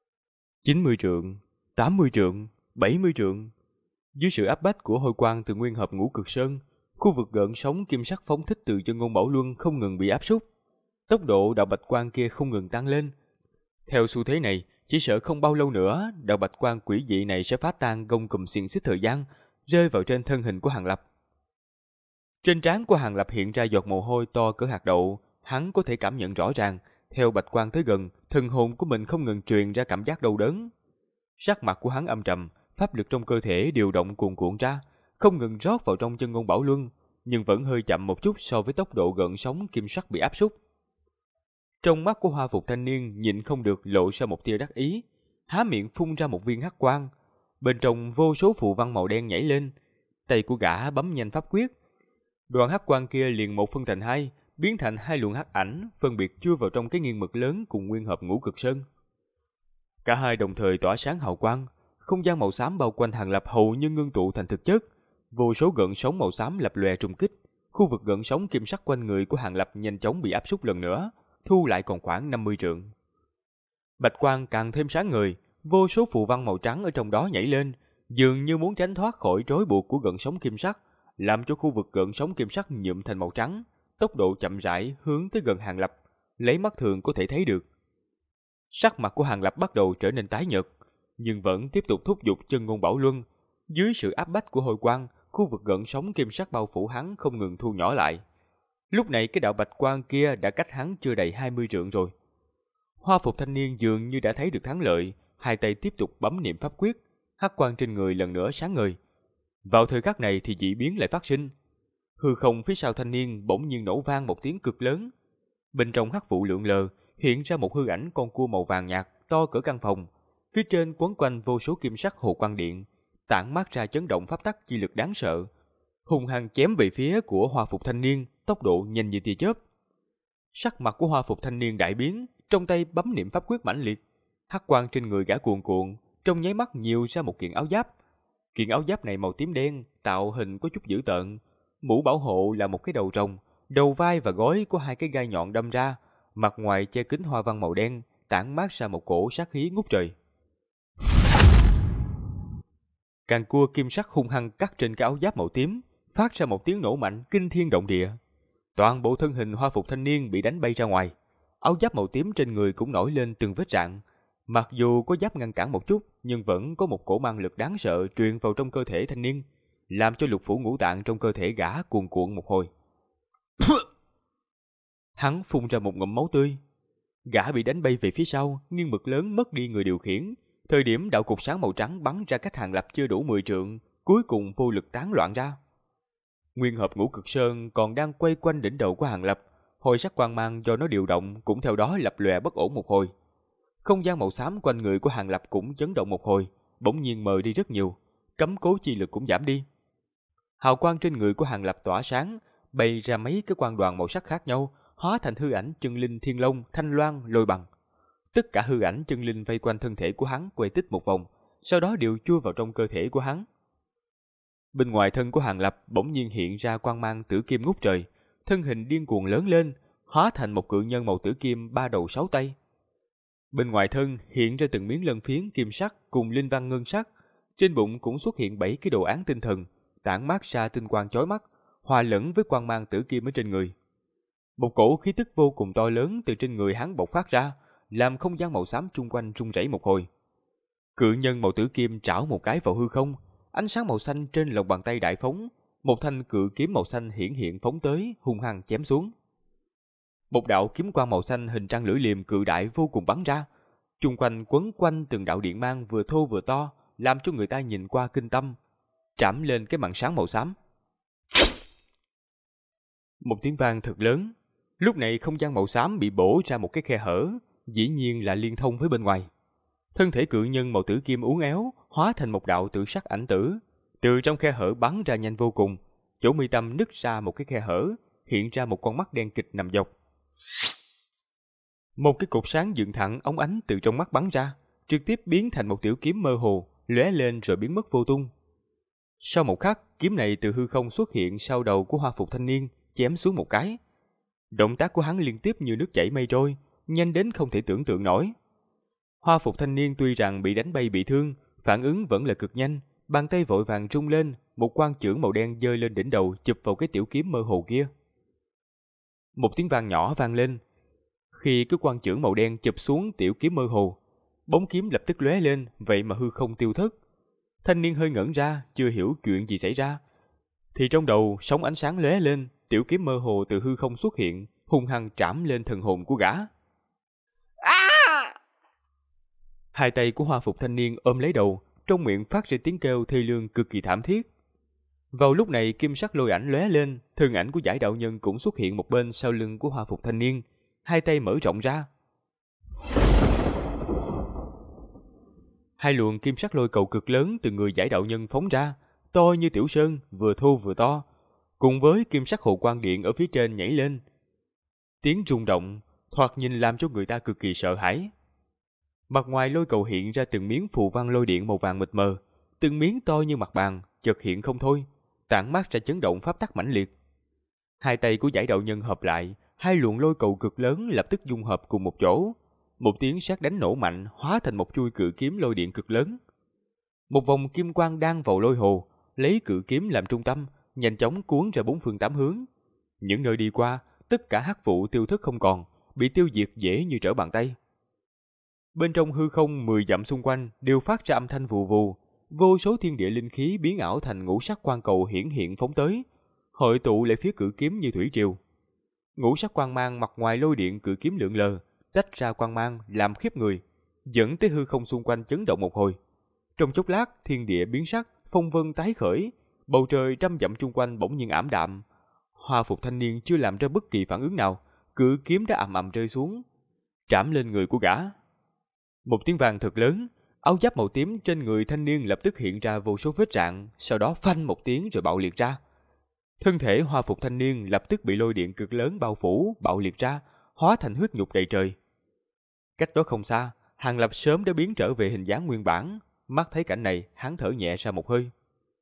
90 trượng, 80 trượng, 70 trượng. Dưới sự áp bách của hôi quang từ nguyên hợp ngũ cực sơn, khu vực gợn sóng kim sắc phóng thích từ chân ngôn bảo luân không ngừng bị áp sút. Tốc độ đạo bạch quang kia không ngừng tăng lên. Theo xu thế này, chỉ sợ không bao lâu nữa, đạo bạch quang quỷ dị này sẽ phá tan gông cùm xiềng xích thời gian, rơi vào trên thân hình của Hàng Lập. Trên trán của Hàng Lập hiện ra giọt mồ hôi to cỡ hạt đậu, hắn có thể cảm nhận rõ ràng, theo bạch quang tới gần, thần hồn của mình không ngừng truyền ra cảm giác đau đớn. Sắc mặt của hắn âm trầm, pháp lực trong cơ thể điều động cuồn cuộn ra, không ngừng rót vào trong chân ngôn bảo luân, nhưng vẫn hơi chậm một chút so với tốc độ gợn sóng kim sắc bị áp sút. Trong mắt của Hoa Phục thanh niên nhịn không được lộ ra một tia đắc ý, há miệng phun ra một viên hắc quang, bên trong vô số phù văn màu đen nhảy lên, tay của gã bấm nhanh pháp quyết. Đoạn hắc quang kia liền một phân thành hai, biến thành hai luồng hắc ảnh, phân biệt chui vào trong cái nghiêng mực lớn cùng nguyên hợp ngũ cực sơn. Cả hai đồng thời tỏa sáng hào quang, không gian màu xám bao quanh Hàng Lập hầu như ngưng tụ thành thực chất, vô số gợn sóng màu xám lập lòe trùng kích, khu vực gợn sóng kim sắc quanh người của Hàng Lập nhanh chóng bị áp sút lần nữa, thu lại còn khoảng 50 trượng. Bạch quang càng thêm sáng ngời, vô số phù văn màu trắng ở trong đó nhảy lên, dường như muốn tránh thoát khỏi trói buộc của gợn sóng kim sắc, làm cho khu vực gợn sóng kim sắc nhuộm thành màu trắng, tốc độ chậm rãi hướng tới gần Hàng Lập, lấy mắt thường có thể thấy được. Sắc mặt của Hàng Lập bắt đầu trở nên tái nhợt, nhưng vẫn tiếp tục thúc giục chân ngôn bảo luân. Dưới sự áp bách của hồi quang, khu vực gợn sóng kim sắc bao phủ hắn không ngừng thu nhỏ lại. Lúc này cái đạo bạch quang kia đã cách hắn chưa đầy 20 trượng rồi. Hoa Phục thanh niên dường như đã thấy được thắng lợi, hai tay tiếp tục bấm niệm pháp quyết, hắc quang trên người lần nữa sáng ngời. Vào thời khắc này thì dị biến lại phát sinh. Hư không phía sau thanh niên bỗng nhiên nổ vang một tiếng cực lớn. Bên trong hắc vụ lượn lờ hiện ra một hư ảnh con cua màu vàng nhạt to cỡ căn phòng, phía trên quấn quanh vô số kim sắc hồ quang điện, tản mát ra chấn động pháp tắc chi lực đáng sợ, hung hăng chém về phía của Hoa Phục thanh niên, tốc độ nhanh như tia chớp. Sắc mặt của Hoa Phục thanh niên đại biến, trong tay bấm niệm pháp quyết mãnh liệt, hắc quang trên người gã cuồn cuộn, trong nháy mắt nhiều ra một kiện áo giáp. Kiện áo giáp này màu tím đen, tạo hình có chút dữ tợn, mũ bảo hộ là một cái đầu rồng, đầu vai và gối có hai cái gai nhọn đâm ra, mặt ngoài che kín hoa văn màu đen, tản mát ra một cổ sát khí ngút trời. Càng cua kim sắc hung hăng cắt trên cái áo giáp màu tím, phát ra một tiếng nổ mạnh kinh thiên động địa. Toàn bộ thân hình Hoa Phục thanh niên bị đánh bay ra ngoài, áo giáp màu tím trên người cũng nổi lên từng vết rạn. Mặc dù có giáp ngăn cản một chút, nhưng vẫn có một cổ mang lực đáng sợ truyền vào trong cơ thể thanh niên, làm cho lục phủ ngũ tạng trong cơ thể gã cuồn cuộn một hồi. Hắn phun ra một ngụm máu tươi. Gã bị đánh bay về phía sau, nghiêng mực lớn mất đi người điều khiển. Thời điểm đạo cục sáng màu trắng bắn ra cách Hàng Lập chưa đủ 10 trượng, cuối cùng vô lực tán loạn ra. Nguyên hợp ngũ cực sơn còn đang quay quanh đỉnh đầu của Hàng Lập, hồi sắc quang mang do nó điều động cũng theo đó lập lòe bất ổn một hồi. Không gian màu xám quanh người của Hàng Lập cũng chấn động một hồi, bỗng nhiên mờ đi rất nhiều, cấm cố chi lực cũng giảm đi. Hào quang trên người của Hàng Lập tỏa sáng, bay ra mấy cái quang đoàn màu sắc khác nhau, hóa thành hư ảnh chân linh thiên long, thanh loan, lôi bằng. Tất cả hư ảnh chân linh vây quanh thân thể của hắn quay tích một vòng, sau đó đều chui vào trong cơ thể của hắn. Bên ngoài thân của Hàng Lập bỗng nhiên hiện ra quang mang tử kim ngút trời, thân hình điên cuồng lớn lên, hóa thành một cự nhân màu tử kim 3 đầu 6 tay. Bên ngoài thân hiện ra từng miếng lân phiến kim sắc cùng linh văn ngân sắc, trên bụng cũng xuất hiện 7 cái đồ án tinh thần, tản mát ra tinh quang chói mắt, hòa lẫn với quang mang tử kim ở trên người. Một cổ khí tức vô cùng to lớn từ trên người hắn bộc phát ra, làm không gian màu xám chung quanh rung rẩy một hồi. Cự nhân màu tử kim trảo một cái vào hư không, ánh sáng màu xanh trên lòng bàn tay đại phóng, một thanh cự kiếm màu xanh hiển hiện phóng tới, hung hăng chém xuống. Một đạo kiếm quang màu xanh hình trăng lưỡi liềm cự đại vô cùng bắn ra, chung quanh quấn quanh từng đạo điện mang vừa thô vừa to, làm cho người ta nhìn qua kinh tâm. trảm lên cái màn sáng màu xám. Một tiếng vang thật lớn. Lúc này không gian màu xám bị bổ ra một cái khe hở, dĩ nhiên là liên thông với bên ngoài. Thân thể cự nhân màu tử kim uốn éo, hóa thành một đạo tự sắc ảnh tử, từ trong khe hở bắn ra nhanh vô cùng. Chỗ mi tâm nứt ra một cái khe hở, hiện ra một con mắt đen kịch nằm dọc. Một cái cột sáng dựng thẳng óng ánh từ trong mắt bắn ra, trực tiếp biến thành một tiểu kiếm mơ hồ, lóe lên rồi biến mất vô tung. Sau một khắc, kiếm này từ hư không xuất hiện sau đầu của Hoa Phục thanh niên, chém xuống một cái. Động tác của hắn liên tiếp như nước chảy mây trôi, nhanh đến không thể tưởng tượng nổi. Hoa Phục thanh niên tuy rằng bị đánh bay bị thương, phản ứng vẫn là cực nhanh, bàn tay vội vàng rung lên, một quang chưởng màu đen giơ lên đỉnh đầu chụp vào cái tiểu kiếm mơ hồ kia. Một tiếng vang nhỏ vang lên. Khi cái quang chưởng màu đen chụp xuống tiểu kiếm mơ hồ, bóng kiếm lập tức lóe lên, vậy mà hư không tiêu thất. Thanh niên hơi ngẩn ra, chưa hiểu chuyện gì xảy ra. Thì trong đầu sóng ánh sáng lóe lên, tiểu kiếm mơ hồ từ hư không xuất hiện, hung hăng trảm lên thần hồn của gã. Hai tay của Hoa Phục thanh niên ôm lấy đầu, trong miệng phát ra tiếng kêu thê lương cực kỳ thảm thiết. Vào lúc này kim sắc lôi ảnh lóe lên, thân ảnh của Giải đạo nhân cũng xuất hiện một bên sau lưng của Hoa Phục thanh niên, hai tay mở rộng ra. Hai luồng kim sắc lôi cầu cực lớn từ người Giải đạo nhân phóng ra, to như tiểu sơn, vừa thô vừa to, cùng với kim sắc hồ quang điện ở phía trên nhảy lên. Tiếng rung động, thoạt nhìn làm cho người ta cực kỳ sợ hãi. Mặt ngoài lôi cầu hiện ra từng miếng phù văn lôi điện màu vàng mịt mờ, từng miếng to như mặt bàn, chợt hiện không thôi, tản mát ra chấn động pháp tắc mãnh liệt. Hai tay của Giải đạo nhân hợp lại, hai luồng lôi cầu cực lớn lập tức dung hợp cùng một chỗ. Một tiếng sét đánh nổ mạnh hóa thành một chuôi cự kiếm lôi điện cực lớn. Một vòng kim quang đan vào lôi hồ, lấy cự kiếm làm trung tâm, nhanh chóng cuốn ra bốn phương tám hướng. Những nơi đi qua, tất cả hắc vụ tiêu thất không còn, bị tiêu diệt dễ như trở bàn tay. Bên trong hư không 10 dặm xung quanh đều phát ra âm thanh vù vù, vô số thiên địa linh khí biến ảo thành ngũ sắc quang cầu hiển hiện phóng tới, hội tụ lại phía cự kiếm như thủy triều. Ngũ sắc quang mang mặt ngoài lôi điện cự kiếm lượn lờ, tách ra quang mang làm khiếp người, dẫn tới hư không xung quanh chấn động một hồi. Trong chốc lát, thiên địa biến sắc, phong vân tái khởi, bầu trời trăm dặm chung quanh bỗng nhiên ảm đạm. Hoa Phục thanh niên chưa làm ra bất kỳ phản ứng nào, cự kiếm đã ầm ầm rơi xuống, trảm lên người của gã. Một tiếng vang thật lớn, áo giáp màu tím trên người thanh niên lập tức hiện ra vô số vết rạn, sau đó phanh một tiếng rồi bạo liệt ra. Thân thể Hoa Phục thanh niên lập tức bị lôi điện cực lớn bao phủ, bạo liệt ra, hóa thành huyết nhục đầy trời. Cách đó không xa, Hàng Lập sớm đã biến trở về hình dáng nguyên bản, mắt thấy cảnh này, hắn thở nhẹ ra một hơi.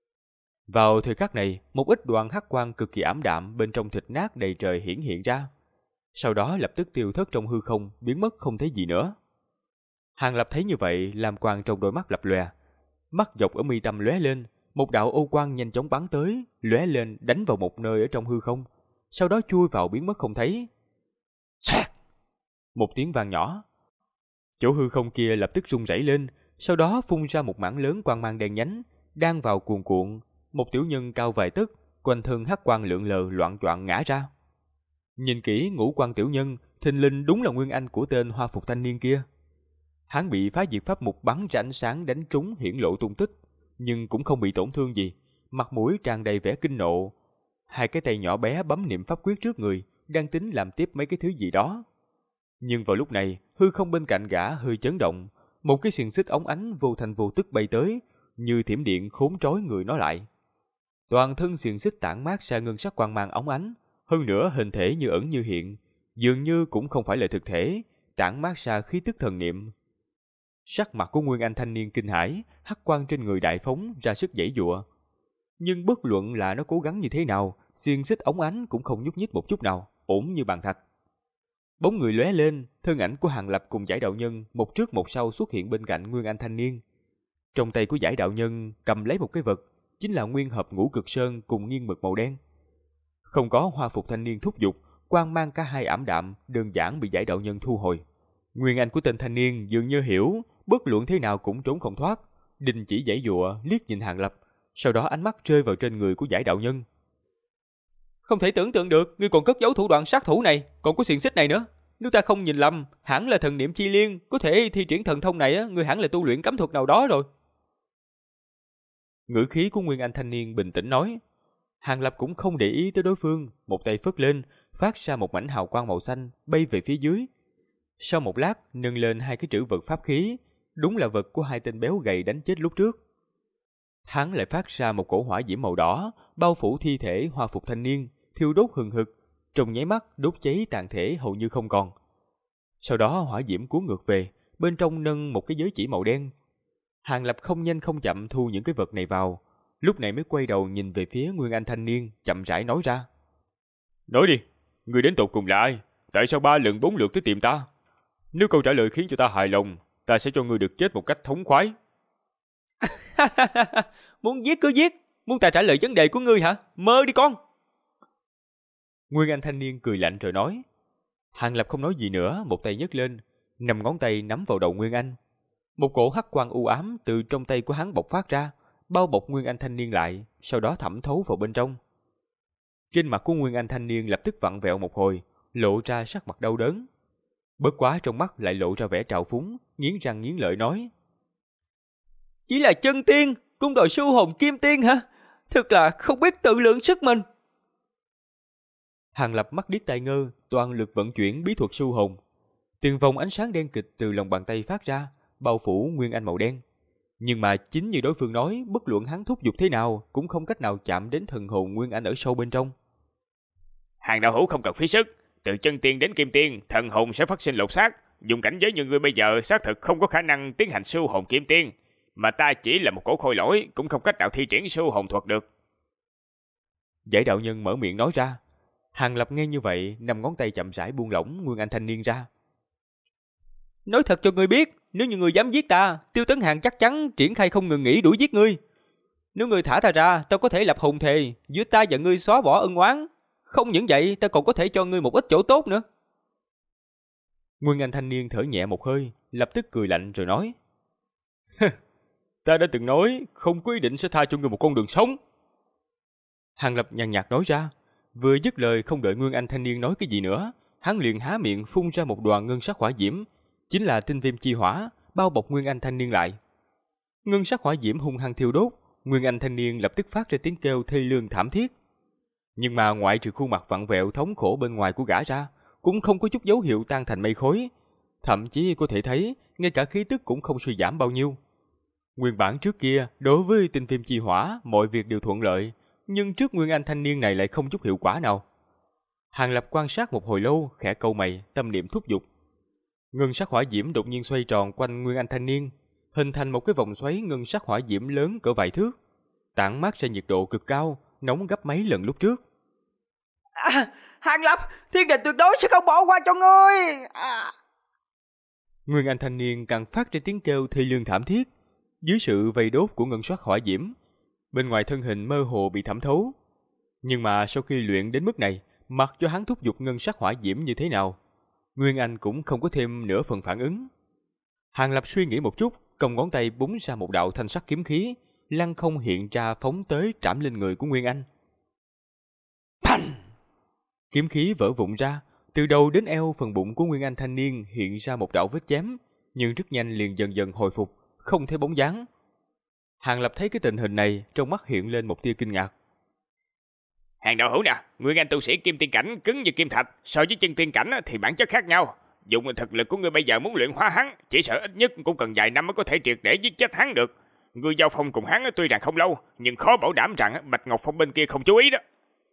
Vào thời khắc này, một ít đoàn hắc quang cực kỳ ảm đạm bên trong thịt nát đầy trời hiển hiện ra, sau đó lập tức tiêu thất trong hư không, biến mất không thấy gì nữa. Hàng Lập thấy như vậy, làm quang trong đôi mắt lập lòe, mắt dọc ở mi tâm lóe lên, một đạo ô quang nhanh chóng bắn tới, lóe lên đánh vào một nơi ở trong hư không, sau đó chui vào biến mất không thấy. Xoẹt! Một tiếng vang nhỏ, chỗ hư không kia lập tức rung rẩy lên, sau đó phun ra một mảng lớn quang mang đen nhánh, đang vào cuồn cuộn, một tiểu nhân cao vài tấc, quanh thân hắc quang lượn lờ loạn choạng ngã ra. Nhìn kỹ ngũ quan tiểu nhân, thình lình đúng là nguyên anh của tên Hoa Phục thanh niên kia. Hắn bị phá diệt pháp mục bắn ra ánh sáng đánh trúng hiển lộ tung tích, nhưng cũng không bị tổn thương gì, mặt mũi tràn đầy vẻ kinh nộ. Hai cái tay nhỏ bé bấm niệm pháp quyết trước người, đang tính làm tiếp mấy cái thứ gì đó. Nhưng vào lúc này, hư không bên cạnh gã hơi chấn động, một cái xiềng xích óng ánh vô thành vô tức bay tới, như thiểm điện khốn trói người nó lại. Toàn thân xiềng xích tản mát ra ngân sắc quang mang óng ánh, hơn nữa hình thể như ẩn như hiện, dường như cũng không phải là thực thể, tản mát ra khí tức thần niệm. Sắc mặt của Nguyên Anh thanh niên kinh hãi, hắc quang trên người đại phóng ra sức giãy giụa. Nhưng bất luận là nó cố gắng như thế nào, xiềng xích óng ánh cũng không nhúc nhích một chút nào, ổn như bàn thạch. Bóng người lóe lên, thân ảnh của Hàng Lập cùng Giải đạo nhân một trước một sau xuất hiện bên cạnh Nguyên Anh thanh niên. Trong tay của Giải đạo nhân cầm lấy một cái vật, chính là nguyên hợp ngũ cực sơn cùng nghiên mực màu đen. Không có Hoa Phục thanh niên thúc giục, quang mang cả hai ảm đạm, đơn giản bị Giải đạo nhân thu hồi. Nguyên Anh của tên thanh niên dường như hiểu, bất luận thế nào cũng trốn không thoát, đình chỉ giãy giụa, liếc nhìn Hàng Lập, sau đó ánh mắt rơi vào trên người của Giải đạo nhân. Không thể tưởng tượng được, ngươi còn cất giấu thủ đoạn sát thủ này, còn có xiềng xích này nữa. Nếu ta không nhìn lầm, hẳn là thần niệm chi liên, có thể thi triển thần thông này, ngươi hẳn là tu luyện cấm thuật nào đó rồi. Ngữ khí của Nguyên Anh thanh niên bình tĩnh nói. Hàng Lập cũng không để ý tới đối phương, một tay phất lên, phát ra một mảnh hào quang màu xanh, bay về phía dưới. Sau một lát, nâng lên hai cái trữ vật pháp khí, đúng là vật của hai tên béo gầy đánh chết lúc trước. Hắn lại phát ra một cổ hỏa diễm màu đỏ, bao phủ thi thể hoa phục thanh niên, thiêu đốt hừng hực, trong nháy mắt đốt cháy tàn thể hầu như không còn. Sau đó hỏa diễm cuốn ngược về, bên trong nâng một cái giới chỉ màu đen. Hàng Lập không nhanh không chậm thu những cái vật này vào, lúc này mới quay đầu nhìn về phía Nguyên Anh thanh niên, chậm rãi nói ra. Nói đi, người đến tột cùng là ai? Tại sao 3 lần 4 lượt tới tìm ta? Nếu câu trả lời khiến cho ta hài lòng, ta sẽ cho ngươi được chết một cách thống khoái. Muốn giết cứ giết, muốn ta trả lời vấn đề của ngươi hả? Mơ đi con! Nguyên Anh thanh niên cười lạnh rồi nói. Hàng Lập không nói gì nữa, một tay nhấc lên, 5 ngón tay nắm vào đầu Nguyên Anh. Một cổ hắc quang u ám từ trong tay của hắn bộc phát ra, bao bọc Nguyên Anh thanh niên lại, sau đó thẩm thấu vào bên trong. Trên mặt của Nguyên Anh thanh niên lập tức vặn vẹo một hồi, lộ ra sắc mặt đau đớn. Bất quá trong mắt lại lộ ra vẻ trào phúng, nghiến răng nghiến lợi nói. Chỉ là chân tiên, cũng đòi su hồn kim tiên hả? Thật là không biết tự lượng sức mình. Hàng Lập mắt điếc tai ngơ, toàn lực vận chuyển bí thuật su hồn. Từng vòng ánh sáng đen kịch từ lòng bàn tay phát ra, bao phủ Nguyên Anh màu đen. Nhưng mà chính như đối phương nói, bất luận hắn thúc giục thế nào cũng không cách nào chạm đến thần hồn Nguyên Anh ở sâu bên trong. Hàng đạo hữu không cần phí sức, từ chân tiên đến kim tiên, thần hồn sẽ phát sinh lột xác. Dùng cảnh giới như ngươi bây giờ xác thực không có khả năng tiến hành su hồn kim tiên, mà ta chỉ là một cổ khôi lỗi, cũng không cách nào thi triển su hồn thuật được. Giải đạo nhân mở miệng nói ra. Hàng Lập nghe như vậy, 5 ngón tay chậm rãi buông lỏng Nguyên Anh thanh niên ra. Nói thật cho ngươi biết, nếu như ngươi dám giết ta, Tiêu Tấn Hàng chắc chắn triển khai không ngừng nghỉ đuổi giết ngươi. Nếu ngươi thả ta ra, ta có thể lập hồn thề, giữa ta và ngươi xóa bỏ ân oán. Không những vậy, ta còn có thể cho ngươi một ít chỗ tốt nữa. Nguyên Anh thanh niên thở nhẹ một hơi, lập tức cười lạnh rồi nói. Ta đã từng nói, không có ý định sẽ tha cho ngươi một con đường sống. Hàng Lập nhàn nhạt nói ra, vừa dứt lời không đợi Nguyên Anh thanh niên nói cái gì nữa, hắn liền há miệng phun ra một đoàn ngân sắc hỏa diễm, chính là tinh viêm chi hỏa, bao bọc Nguyên Anh thanh niên lại. Ngân sắc hỏa diễm hung hăng thiêu đốt, Nguyên Anh thanh niên lập tức phát ra tiếng kêu thê lương thảm thiết. Nhưng mà ngoại trừ khuôn mặt vặn vẹo thống khổ bên ngoài của gã ra, cũng không có chút dấu hiệu tan thành mây khói, thậm chí có thể thấy ngay cả khí tức cũng không suy giảm bao nhiêu. Nguyên bản trước kia đối với tinh viêm chi hỏa mọi việc đều thuận lợi, nhưng trước Nguyên Anh thanh niên này lại không chút hiệu quả nào. Hàng Lập quan sát một hồi lâu, khẽ cau mày, tâm niệm thúc giục. Ngân sắc hỏa diễm đột nhiên xoay tròn quanh Nguyên Anh thanh niên, hình thành một cái vòng xoáy ngân sắc hỏa diễm lớn cỡ vài thước, tản mát ra nhiệt độ cực cao, nóng gấp mấy lần lúc trước. Hàng Lập, thiên đình tuyệt đối sẽ không bỏ qua cho ngươi. Nguyên Anh thanh niên càng phát ra tiếng kêu thê lương thảm thiết, dưới sự vây đốt của ngân sắc hỏa diễm, bên ngoài thân hình mơ hồ bị thẩm thấu. Nhưng mà sau khi luyện đến mức này, mặc cho hắn thúc giục ngân sắc hỏa diễm như thế nào, Nguyên Anh cũng không có thêm nửa phần phản ứng. Hàng Lập suy nghĩ một chút, cong ngón tay búng ra một đạo thanh sắc kiếm khí, lăng không hiện ra phóng tới trảm lên người của Nguyên Anh. Phanh! Kiếm khí vỡ vụn ra, từ đầu đến eo phần bụng của Nguyên Anh thanh niên hiện ra một đạo vết chém, nhưng rất nhanh liền dần dần hồi phục, không thấy bóng dáng. Hàng Lập thấy cái tình hình này, trong mắt hiện lên một tia kinh ngạc. Hàng đạo hữu nè, Nguyên Anh tu sĩ kim tiên cảnh cứng như kim thạch, so với chân tiên cảnh thì bản chất khác nhau. Dùng thực lực của ngươi bây giờ muốn luyện hóa hắn, chỉ sợ ít nhất cũng cần vài năm mới có thể triệt để giết chết hắn được. Ngươi giao phong cùng hắn tuy rằng không lâu, nhưng khó bảo đảm rằng Bạch Ngọc Phong bên kia không chú ý đó.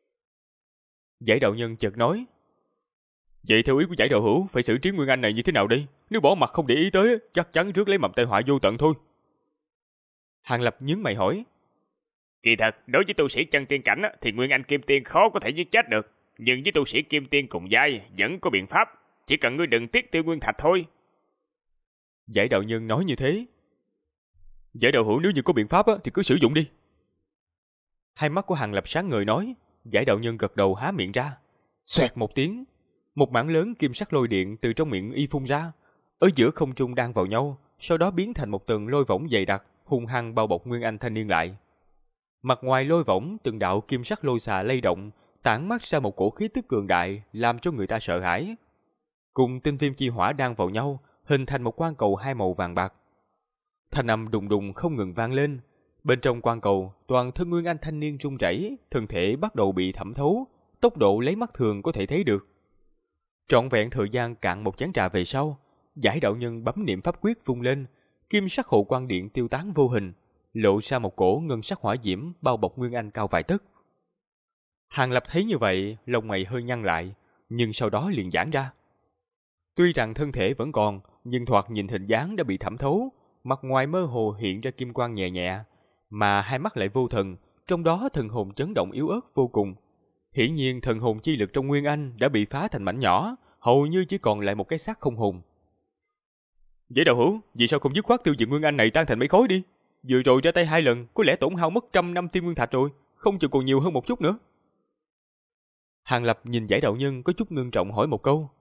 Giải đạo nhân chợt nói. Vậy theo ý của giải đạo hữu, phải xử trí Nguyên Anh này như thế nào đi? Nếu bỏ mặt không để ý tới, chắc chắn rước lấy mầm tai họa vô tận thôi. Hàng Lập nhướng mày hỏi. Kỳ thật, đối với tu sĩ chân tiên cảnh thì Nguyên Anh kim tiên khó có thể giết chết được, nhưng với tu sĩ kim tiên cùng giai vẫn có biện pháp, chỉ cần ngươi đừng tiếc tiêu nguyên thạch thôi. Giải đạo nhân nói như thế. Giải đạo hữu nếu như có biện pháp thì cứ sử dụng đi. Hai mắt của Hàng Lập sáng ngời nói. Giải đạo nhân gật đầu há miệng ra. Xoẹt một tiếng, một mảng lớn kim sắc lôi điện từ trong miệng y phun ra, ở giữa không trung đan vào nhau, sau đó biến thành một tầng lôi võng dày đặc, hung hăng bao bọc Nguyên Anh thanh niên lại. Mặt ngoài lôi võng, từng đạo kim sắc lôi xà lay động, tản mát ra một cổ khí tức cường đại, làm cho người ta sợ hãi. Cùng tinh viêm chi hỏa đan vào nhau, hình thành một quang cầu hai màu vàng bạc. Thanh âm đùng đùng không ngừng vang lên, Bên trong quan cầu, toàn thân Nguyên Anh thanh niên run rẩy, thân thể bắt đầu bị thẩm thấu, tốc độ lấy mắt thường có thể thấy được. Trọn vẹn thời gian cạn một chén trà về sau, Giải đạo nhân bấm niệm pháp quyết vung lên, kim sắc hộ quan điện tiêu tán vô hình, lộ ra một cổ ngân sắc hỏa diễm bao bọc Nguyên Anh cao vài tấc. Hàng Lập thấy như vậy, lông mày hơi nhăn lại, nhưng sau đó liền giãn ra. Tuy rằng thân thể vẫn còn, nhưng thoạt nhìn hình dáng đã bị thẩm thấu, mặt ngoài mơ hồ hiện ra kim quang nhẹ nhẹ, mà hai mắt lại vô thần, trong đó thần hồn chấn động yếu ớt vô cùng. Hiển nhiên thần hồn chi lực trong Nguyên Anh đã bị phá thành mảnh nhỏ, hầu như chỉ còn lại một cái xác không hồn. Vậy đạo hữu, vì sao không dứt khoát tiêu diệt Nguyên Anh này tan thành mấy khối đi? Vừa rồi ra tay 2 lần, có lẽ tổn hao mất 100 năm tiên nguyên thạch rồi, không chừng còn nhiều hơn một chút nữa. Hàng Lập nhìn Giải đạo nhân có chút ngưng trọng hỏi một câu.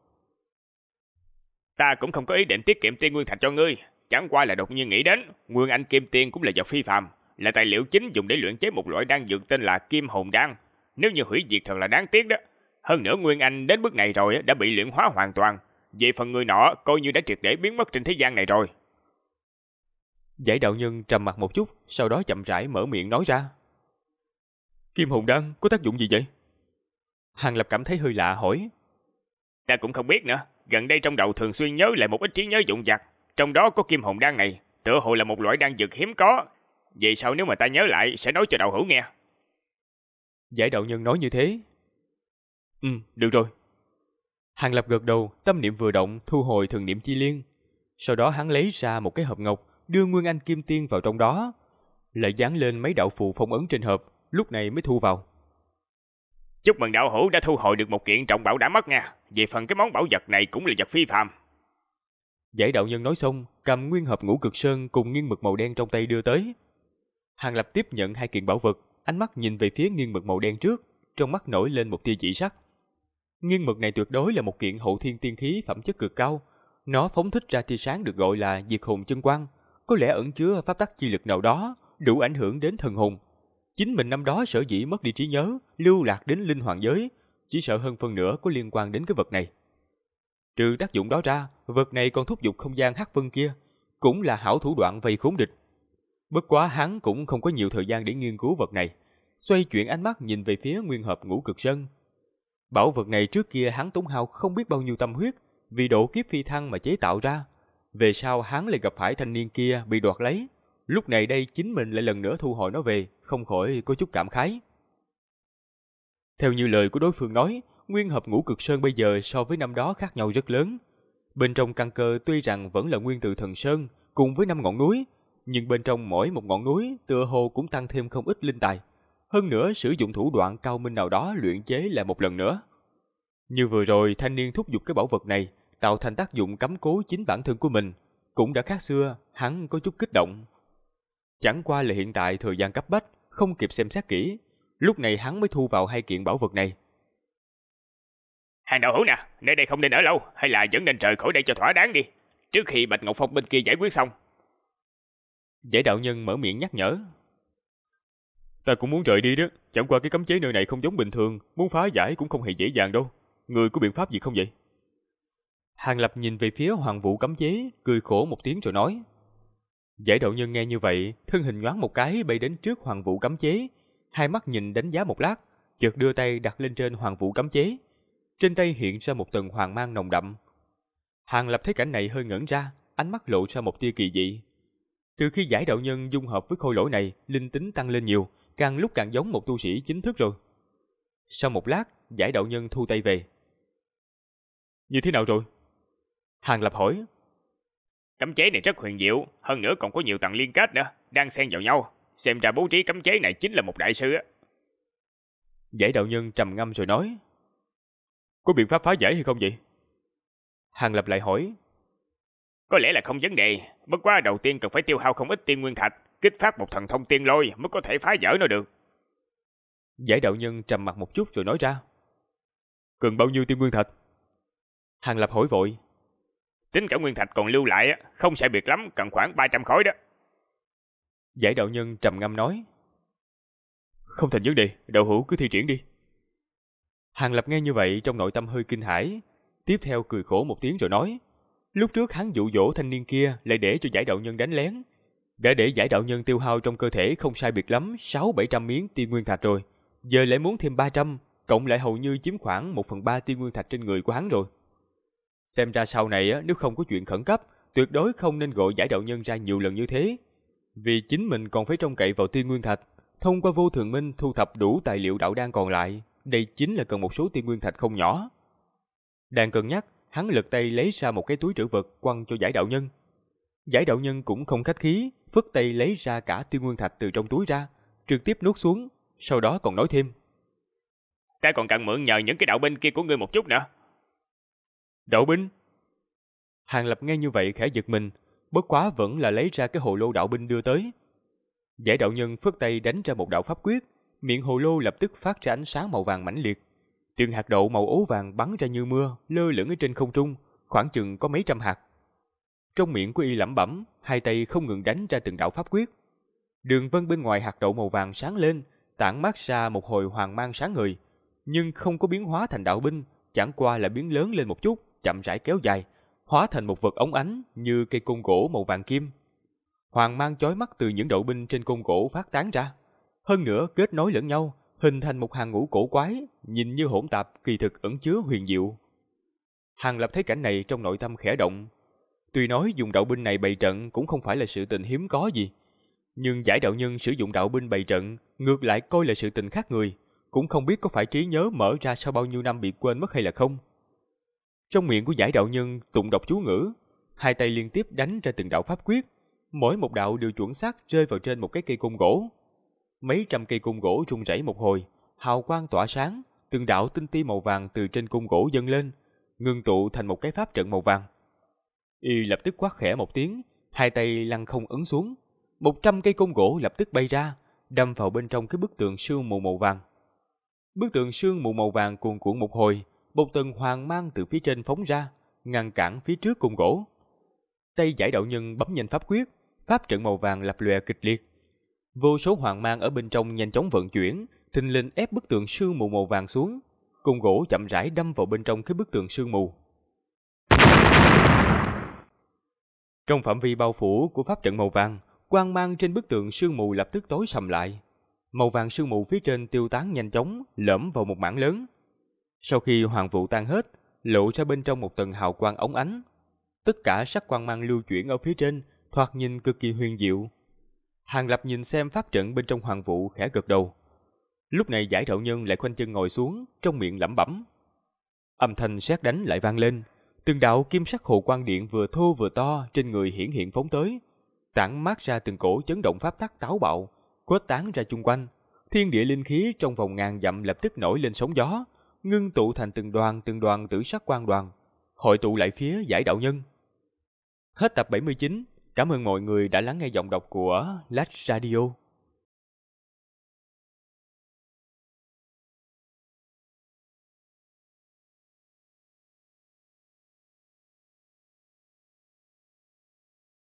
Ta cũng không có ý định tiết kiệm tiên nguyên thạch cho ngươi, chẳng qua là đột nhiên nghĩ đến, Nguyên Anh kim tiên cũng là vật phi phàm, là tài liệu chính dùng để luyện chế một loại đan dược tên là Kim Hồn Đan. Nếu như hủy diệt thật là đáng tiếc đó. Hơn nữa Nguyên Anh đến bước này rồi đã bị luyện hóa hoàn toàn, về phần người nọ coi như đã triệt để biến mất trên thế gian này rồi. Giải đạo nhân trầm mặt một chút, sau đó chậm rãi mở miệng nói ra. Kim Hồn Đan có tác dụng gì vậy? Hàng Lập cảm thấy hơi lạ hỏi. Ta cũng không biết nữa, gần đây trong đầu thường xuyên nhớ lại một ít trí nhớ vụn vặt, trong đó có Kim Hồn Đan này, tựa hồ là một loại đan dược hiếm có. Vậy sau nếu mà ta nhớ lại sẽ nói cho đạo hữu nghe. Giải đạo nhân nói như thế. Được rồi. Hàng Lập gật đầu, tâm niệm vừa động, thu hồi thần niệm chi liên. Sau đó hắn lấy ra một cái hộp ngọc, đưa Nguyên Anh kim tiên vào trong đó, lại dán lên mấy đạo phù phong ấn trên hộp, lúc này mới thu vào. Chúc mừng đạo hữu đã thu hồi được một kiện trọng bảo đã mất nha. Về phần cái món bảo vật này cũng là vật phi phàm. Giải đạo nhân nói xong, cầm nguyên hộp ngũ cực sơn cùng nghiên mực màu đen trong tay đưa tới. Hàng Lập tiếp nhận 2 kiện bảo vật, ánh mắt nhìn về phía nghiên mực màu đen trước, trong mắt nổi lên một tia dị sắc. Nghiên mực này tuyệt đối là một kiện hậu thiên tiên khí phẩm chất cực cao, nó phóng thích ra tia sáng được gọi là diệt hồn chân quang, có lẽ ẩn chứa pháp tắc chi lực nào đó, đủ ảnh hưởng đến thần hồn. Chính mình năm đó sở dĩ mất đi trí nhớ, lưu lạc đến linh hoàng giới, chỉ sợ hơn phân nửa có liên quan đến cái vật này. Trừ tác dụng đó ra, vật này còn thúc giục không gian hắc vân kia, cũng là hảo thủ đoạn vây khốn địch. Bất quá hắn cũng không có nhiều thời gian để nghiên cứu vật này, xoay chuyển ánh mắt nhìn về phía nguyên hộp ngũ cực sơn. Bảo vật này trước kia hắn tốn hao không biết bao nhiêu tâm huyết, vì độ kiếp phi thăng mà chế tạo ra. Về sau hắn lại gặp phải thanh niên kia bị đoạt lấy, lúc này đây chính mình lại lần nữa thu hồi nó về, không khỏi có chút cảm khái. Theo như lời của đối phương nói, nguyên hộp ngũ cực sơn bây giờ so với năm đó khác nhau rất lớn. Bên trong căn cơ tuy rằng vẫn là nguyên từ thần sơn cùng với 5 ngọn núi, nhưng bên trong mỗi một ngọn núi tựa hồ cũng tăng thêm không ít linh tài. Hơn nữa sử dụng thủ đoạn cao minh nào đó luyện chế lại một lần nữa. Như vừa rồi thanh niên thúc giục cái bảo vật này, tạo thành tác dụng cắm cố chính bản thân của mình, cũng đã khác xưa, hắn có chút kích động. Chẳng qua là hiện tại thời gian cấp bách, không kịp xem xét kỹ, lúc này hắn mới thu vào 2 kiện bảo vật này. Hàng đạo hữu nè, nơi đây không nên ở lâu, hay là vẫn nên rời khỏi đây cho thỏa đáng đi, trước khi Bạch Ngọc Phong bên kia giải quyết xong. Giải đạo nhân mở miệng nhắc nhở. Ta cũng muốn rời đi đó, chẳng qua cái cấm chế nơi này không giống bình thường, muốn phá giải cũng không hề dễ dàng đâu. Người có biện pháp gì không vậy? Hàng Lập nhìn về phía hoàng vũ cấm chế, cười khổ một tiếng rồi nói. Giải đạo nhân nghe như vậy, thân hình nhoáng một cái bay đến trước hoàng vũ cấm chế, hai mắt nhìn đánh giá một lát, chợt đưa tay đặt lên trên hoàng vũ cấm chế. Trên tay hiện ra một tầng hoàng mang nồng đậm. Hàng Lập thấy cảnh này hơi ngẩn ra, ánh mắt lộ ra một tia kỳ dị. Từ khi giải đạo nhân dung hợp với khôi lỗi này, linh tính tăng lên nhiều, càng lúc càng giống một tu sĩ chính thức rồi. Sau một lát, giải đạo nhân thu tay về. Như thế nào rồi? Hàng Lập hỏi. Cấm chế này rất huyền diệu, hơn nữa còn có nhiều tầng liên kết nữa, đang xen vào nhau. Xem ra bố trí cấm chế này chính là một đại sư á. Giải đạo nhân trầm ngâm rồi nói. Có biện pháp phá giải hay không vậy? Hàng Lập lại hỏi. Có lẽ là không vấn đề, bất quá đầu tiên cần phải tiêu hao không ít tiên nguyên thạch, kích phát một thần thông tiên lôi mới có thể phá vỡ nó được. Giải đạo nhân trầm mặt một chút rồi nói ra. Cần bao nhiêu tiên nguyên thạch? Hàng Lập hỏi vội. Tính cả nguyên thạch còn lưu lại, không sai biệt lắm, cần khoảng 300 khối đó. Giải đạo nhân trầm ngâm nói. Không thành vấn đề, đạo hữu cứ thi triển đi. Hàng Lập nghe như vậy trong nội tâm hơi kinh hãi, tiếp theo cười khổ một tiếng rồi nói. Lúc trước hắn dụ dỗ thanh niên kia lại để cho giải đạo nhân đánh lén. Đã để giải đạo nhân tiêu hao trong cơ thể không sai biệt lắm 600-700 miếng tiên nguyên thạch rồi. Giờ lại muốn thêm 300, cộng lại hầu như chiếm khoảng 1/3 tiên nguyên thạch trên người của hắn rồi. Xem ra sau này nếu không có chuyện khẩn cấp, tuyệt đối không nên gọi giải đạo nhân ra nhiều lần như thế. Vì chính mình còn phải trông cậy vào tiên nguyên thạch, thông qua vô thường minh thu thập đủ tài liệu đạo đan còn lại, đây chính là cần một số tiên nguyên thạch không nhỏ. Đang cân nhắc, hắn lật tay lấy ra một cái túi trữ vật quăng cho giải đạo nhân. Giải đạo nhân cũng không khách khí, phất tay lấy ra cả tiên nguyên thạch từ trong túi ra, trực tiếp nuốt xuống, sau đó còn nói thêm. Ta còn cần mượn nhờ những cái đạo binh kia của ngươi một chút nữa. Đạo binh? Hàng Lập nghe như vậy khẽ giật mình, bất quá vẫn là lấy ra cái hồ lô đạo binh đưa tới. Giải đạo nhân phất tay đánh ra một đạo pháp quyết, miệng hồ lô lập tức phát ra ánh sáng màu vàng mãnh liệt. Từng hạt đậu màu ố vàng bắn ra như mưa, lơ lửng ở trên không trung, khoảng chừng có mấy trăm hạt. Trong miệng của y lẩm bẩm, hai tay không ngừng đánh ra từng đạo pháp quyết. Đường vân bên ngoài hạt đậu màu vàng sáng lên, tản mát ra một hồi hoàng mang sáng ngời, nhưng không có biến hóa thành đạo binh, chẳng qua là biến lớn lên một chút, chậm rãi kéo dài, hóa thành một vật óng ánh như cây côn gỗ màu vàng kim. Hoàng mang chói mắt từ những đạo binh trên côn gỗ phát tán ra, hơn nữa kết nối lẫn nhau, hình thành một hàng ngũ cổ quái, nhìn như hỗn tạp kỳ thực ẩn chứa huyền diệu. Hàng Lập thấy cảnh này trong nội tâm khẽ động. Tuy nói dùng đạo binh này bày trận cũng không phải là sự tình hiếm có gì, nhưng giải đạo nhân sử dụng đạo binh bày trận ngược lại coi là sự tình khác người, cũng không biết có phải trí nhớ mở ra sau bao nhiêu năm bị quên mất hay là không. Trong miệng của giải đạo nhân tụng đọc chú ngữ, hai tay liên tiếp đánh ra từng đạo pháp quyết, mỗi một đạo đều chuẩn xác rơi vào trên một cái cây côn gỗ. Mấy trăm cây côn gỗ rung rẩy một hồi, hào quang tỏa sáng, từng đạo tinh ti màu vàng từ trên côn gỗ dâng lên, ngưng tụ thành một cái pháp trận màu vàng. Y lập tức quát khẽ một tiếng, hai tay lăng không ấn xuống, 100 cây côn gỗ lập tức bay ra, đâm vào bên trong cái bức tượng sương mù màu vàng. Bức tượng sương mù màu vàng cuồn cuộn một hồi, một tầng hoàng mang từ phía trên phóng ra, ngăn cản phía trước côn gỗ. Tay giải đạo nhân bấm nhanh pháp quyết, pháp trận màu vàng lập lòe kịch liệt. Vô số hoàng mang ở bên trong nhanh chóng vận chuyển, thình lình ép bức tượng sương mù màu vàng xuống. Côn gỗ chậm rãi đâm vào bên trong cái bức tượng sương mù. Trong phạm vi bao phủ của pháp trận màu vàng, quang mang trên bức tượng sương mù lập tức tối sầm lại. Màu vàng sương mù phía trên tiêu tán nhanh chóng, lõm vào một mảng lớn. Sau khi hoàng vụ tan hết, lộ ra bên trong một tầng hào quang óng ánh. Tất cả sắc quang mang lưu chuyển ở phía trên, thoạt nhìn cực kỳ huyền diệu. Hàng Lập nhìn xem pháp trận bên trong hoàng vụ khẽ gật đầu. Lúc này giải đạo nhân lại khoanh chân ngồi xuống, trong miệng lẩm bẩm. Âm thanh sét đánh lại vang lên, từng đạo kim sắc hồ quang điện vừa thô vừa to trên người hiển hiện phóng tới, tản mát ra từng cổ chấn động pháp tắc táo bạo, quét tán ra chung quanh. Thiên địa linh khí trong vòng ngàn dặm lập tức nổi lên sóng gió, ngưng tụ thành từng đoàn tử sắc quang đoàn, hội tụ lại phía giải đạo nhân. Hết tập 79. Cảm ơn mọi người đã lắng nghe giọng đọc của Lách Radio.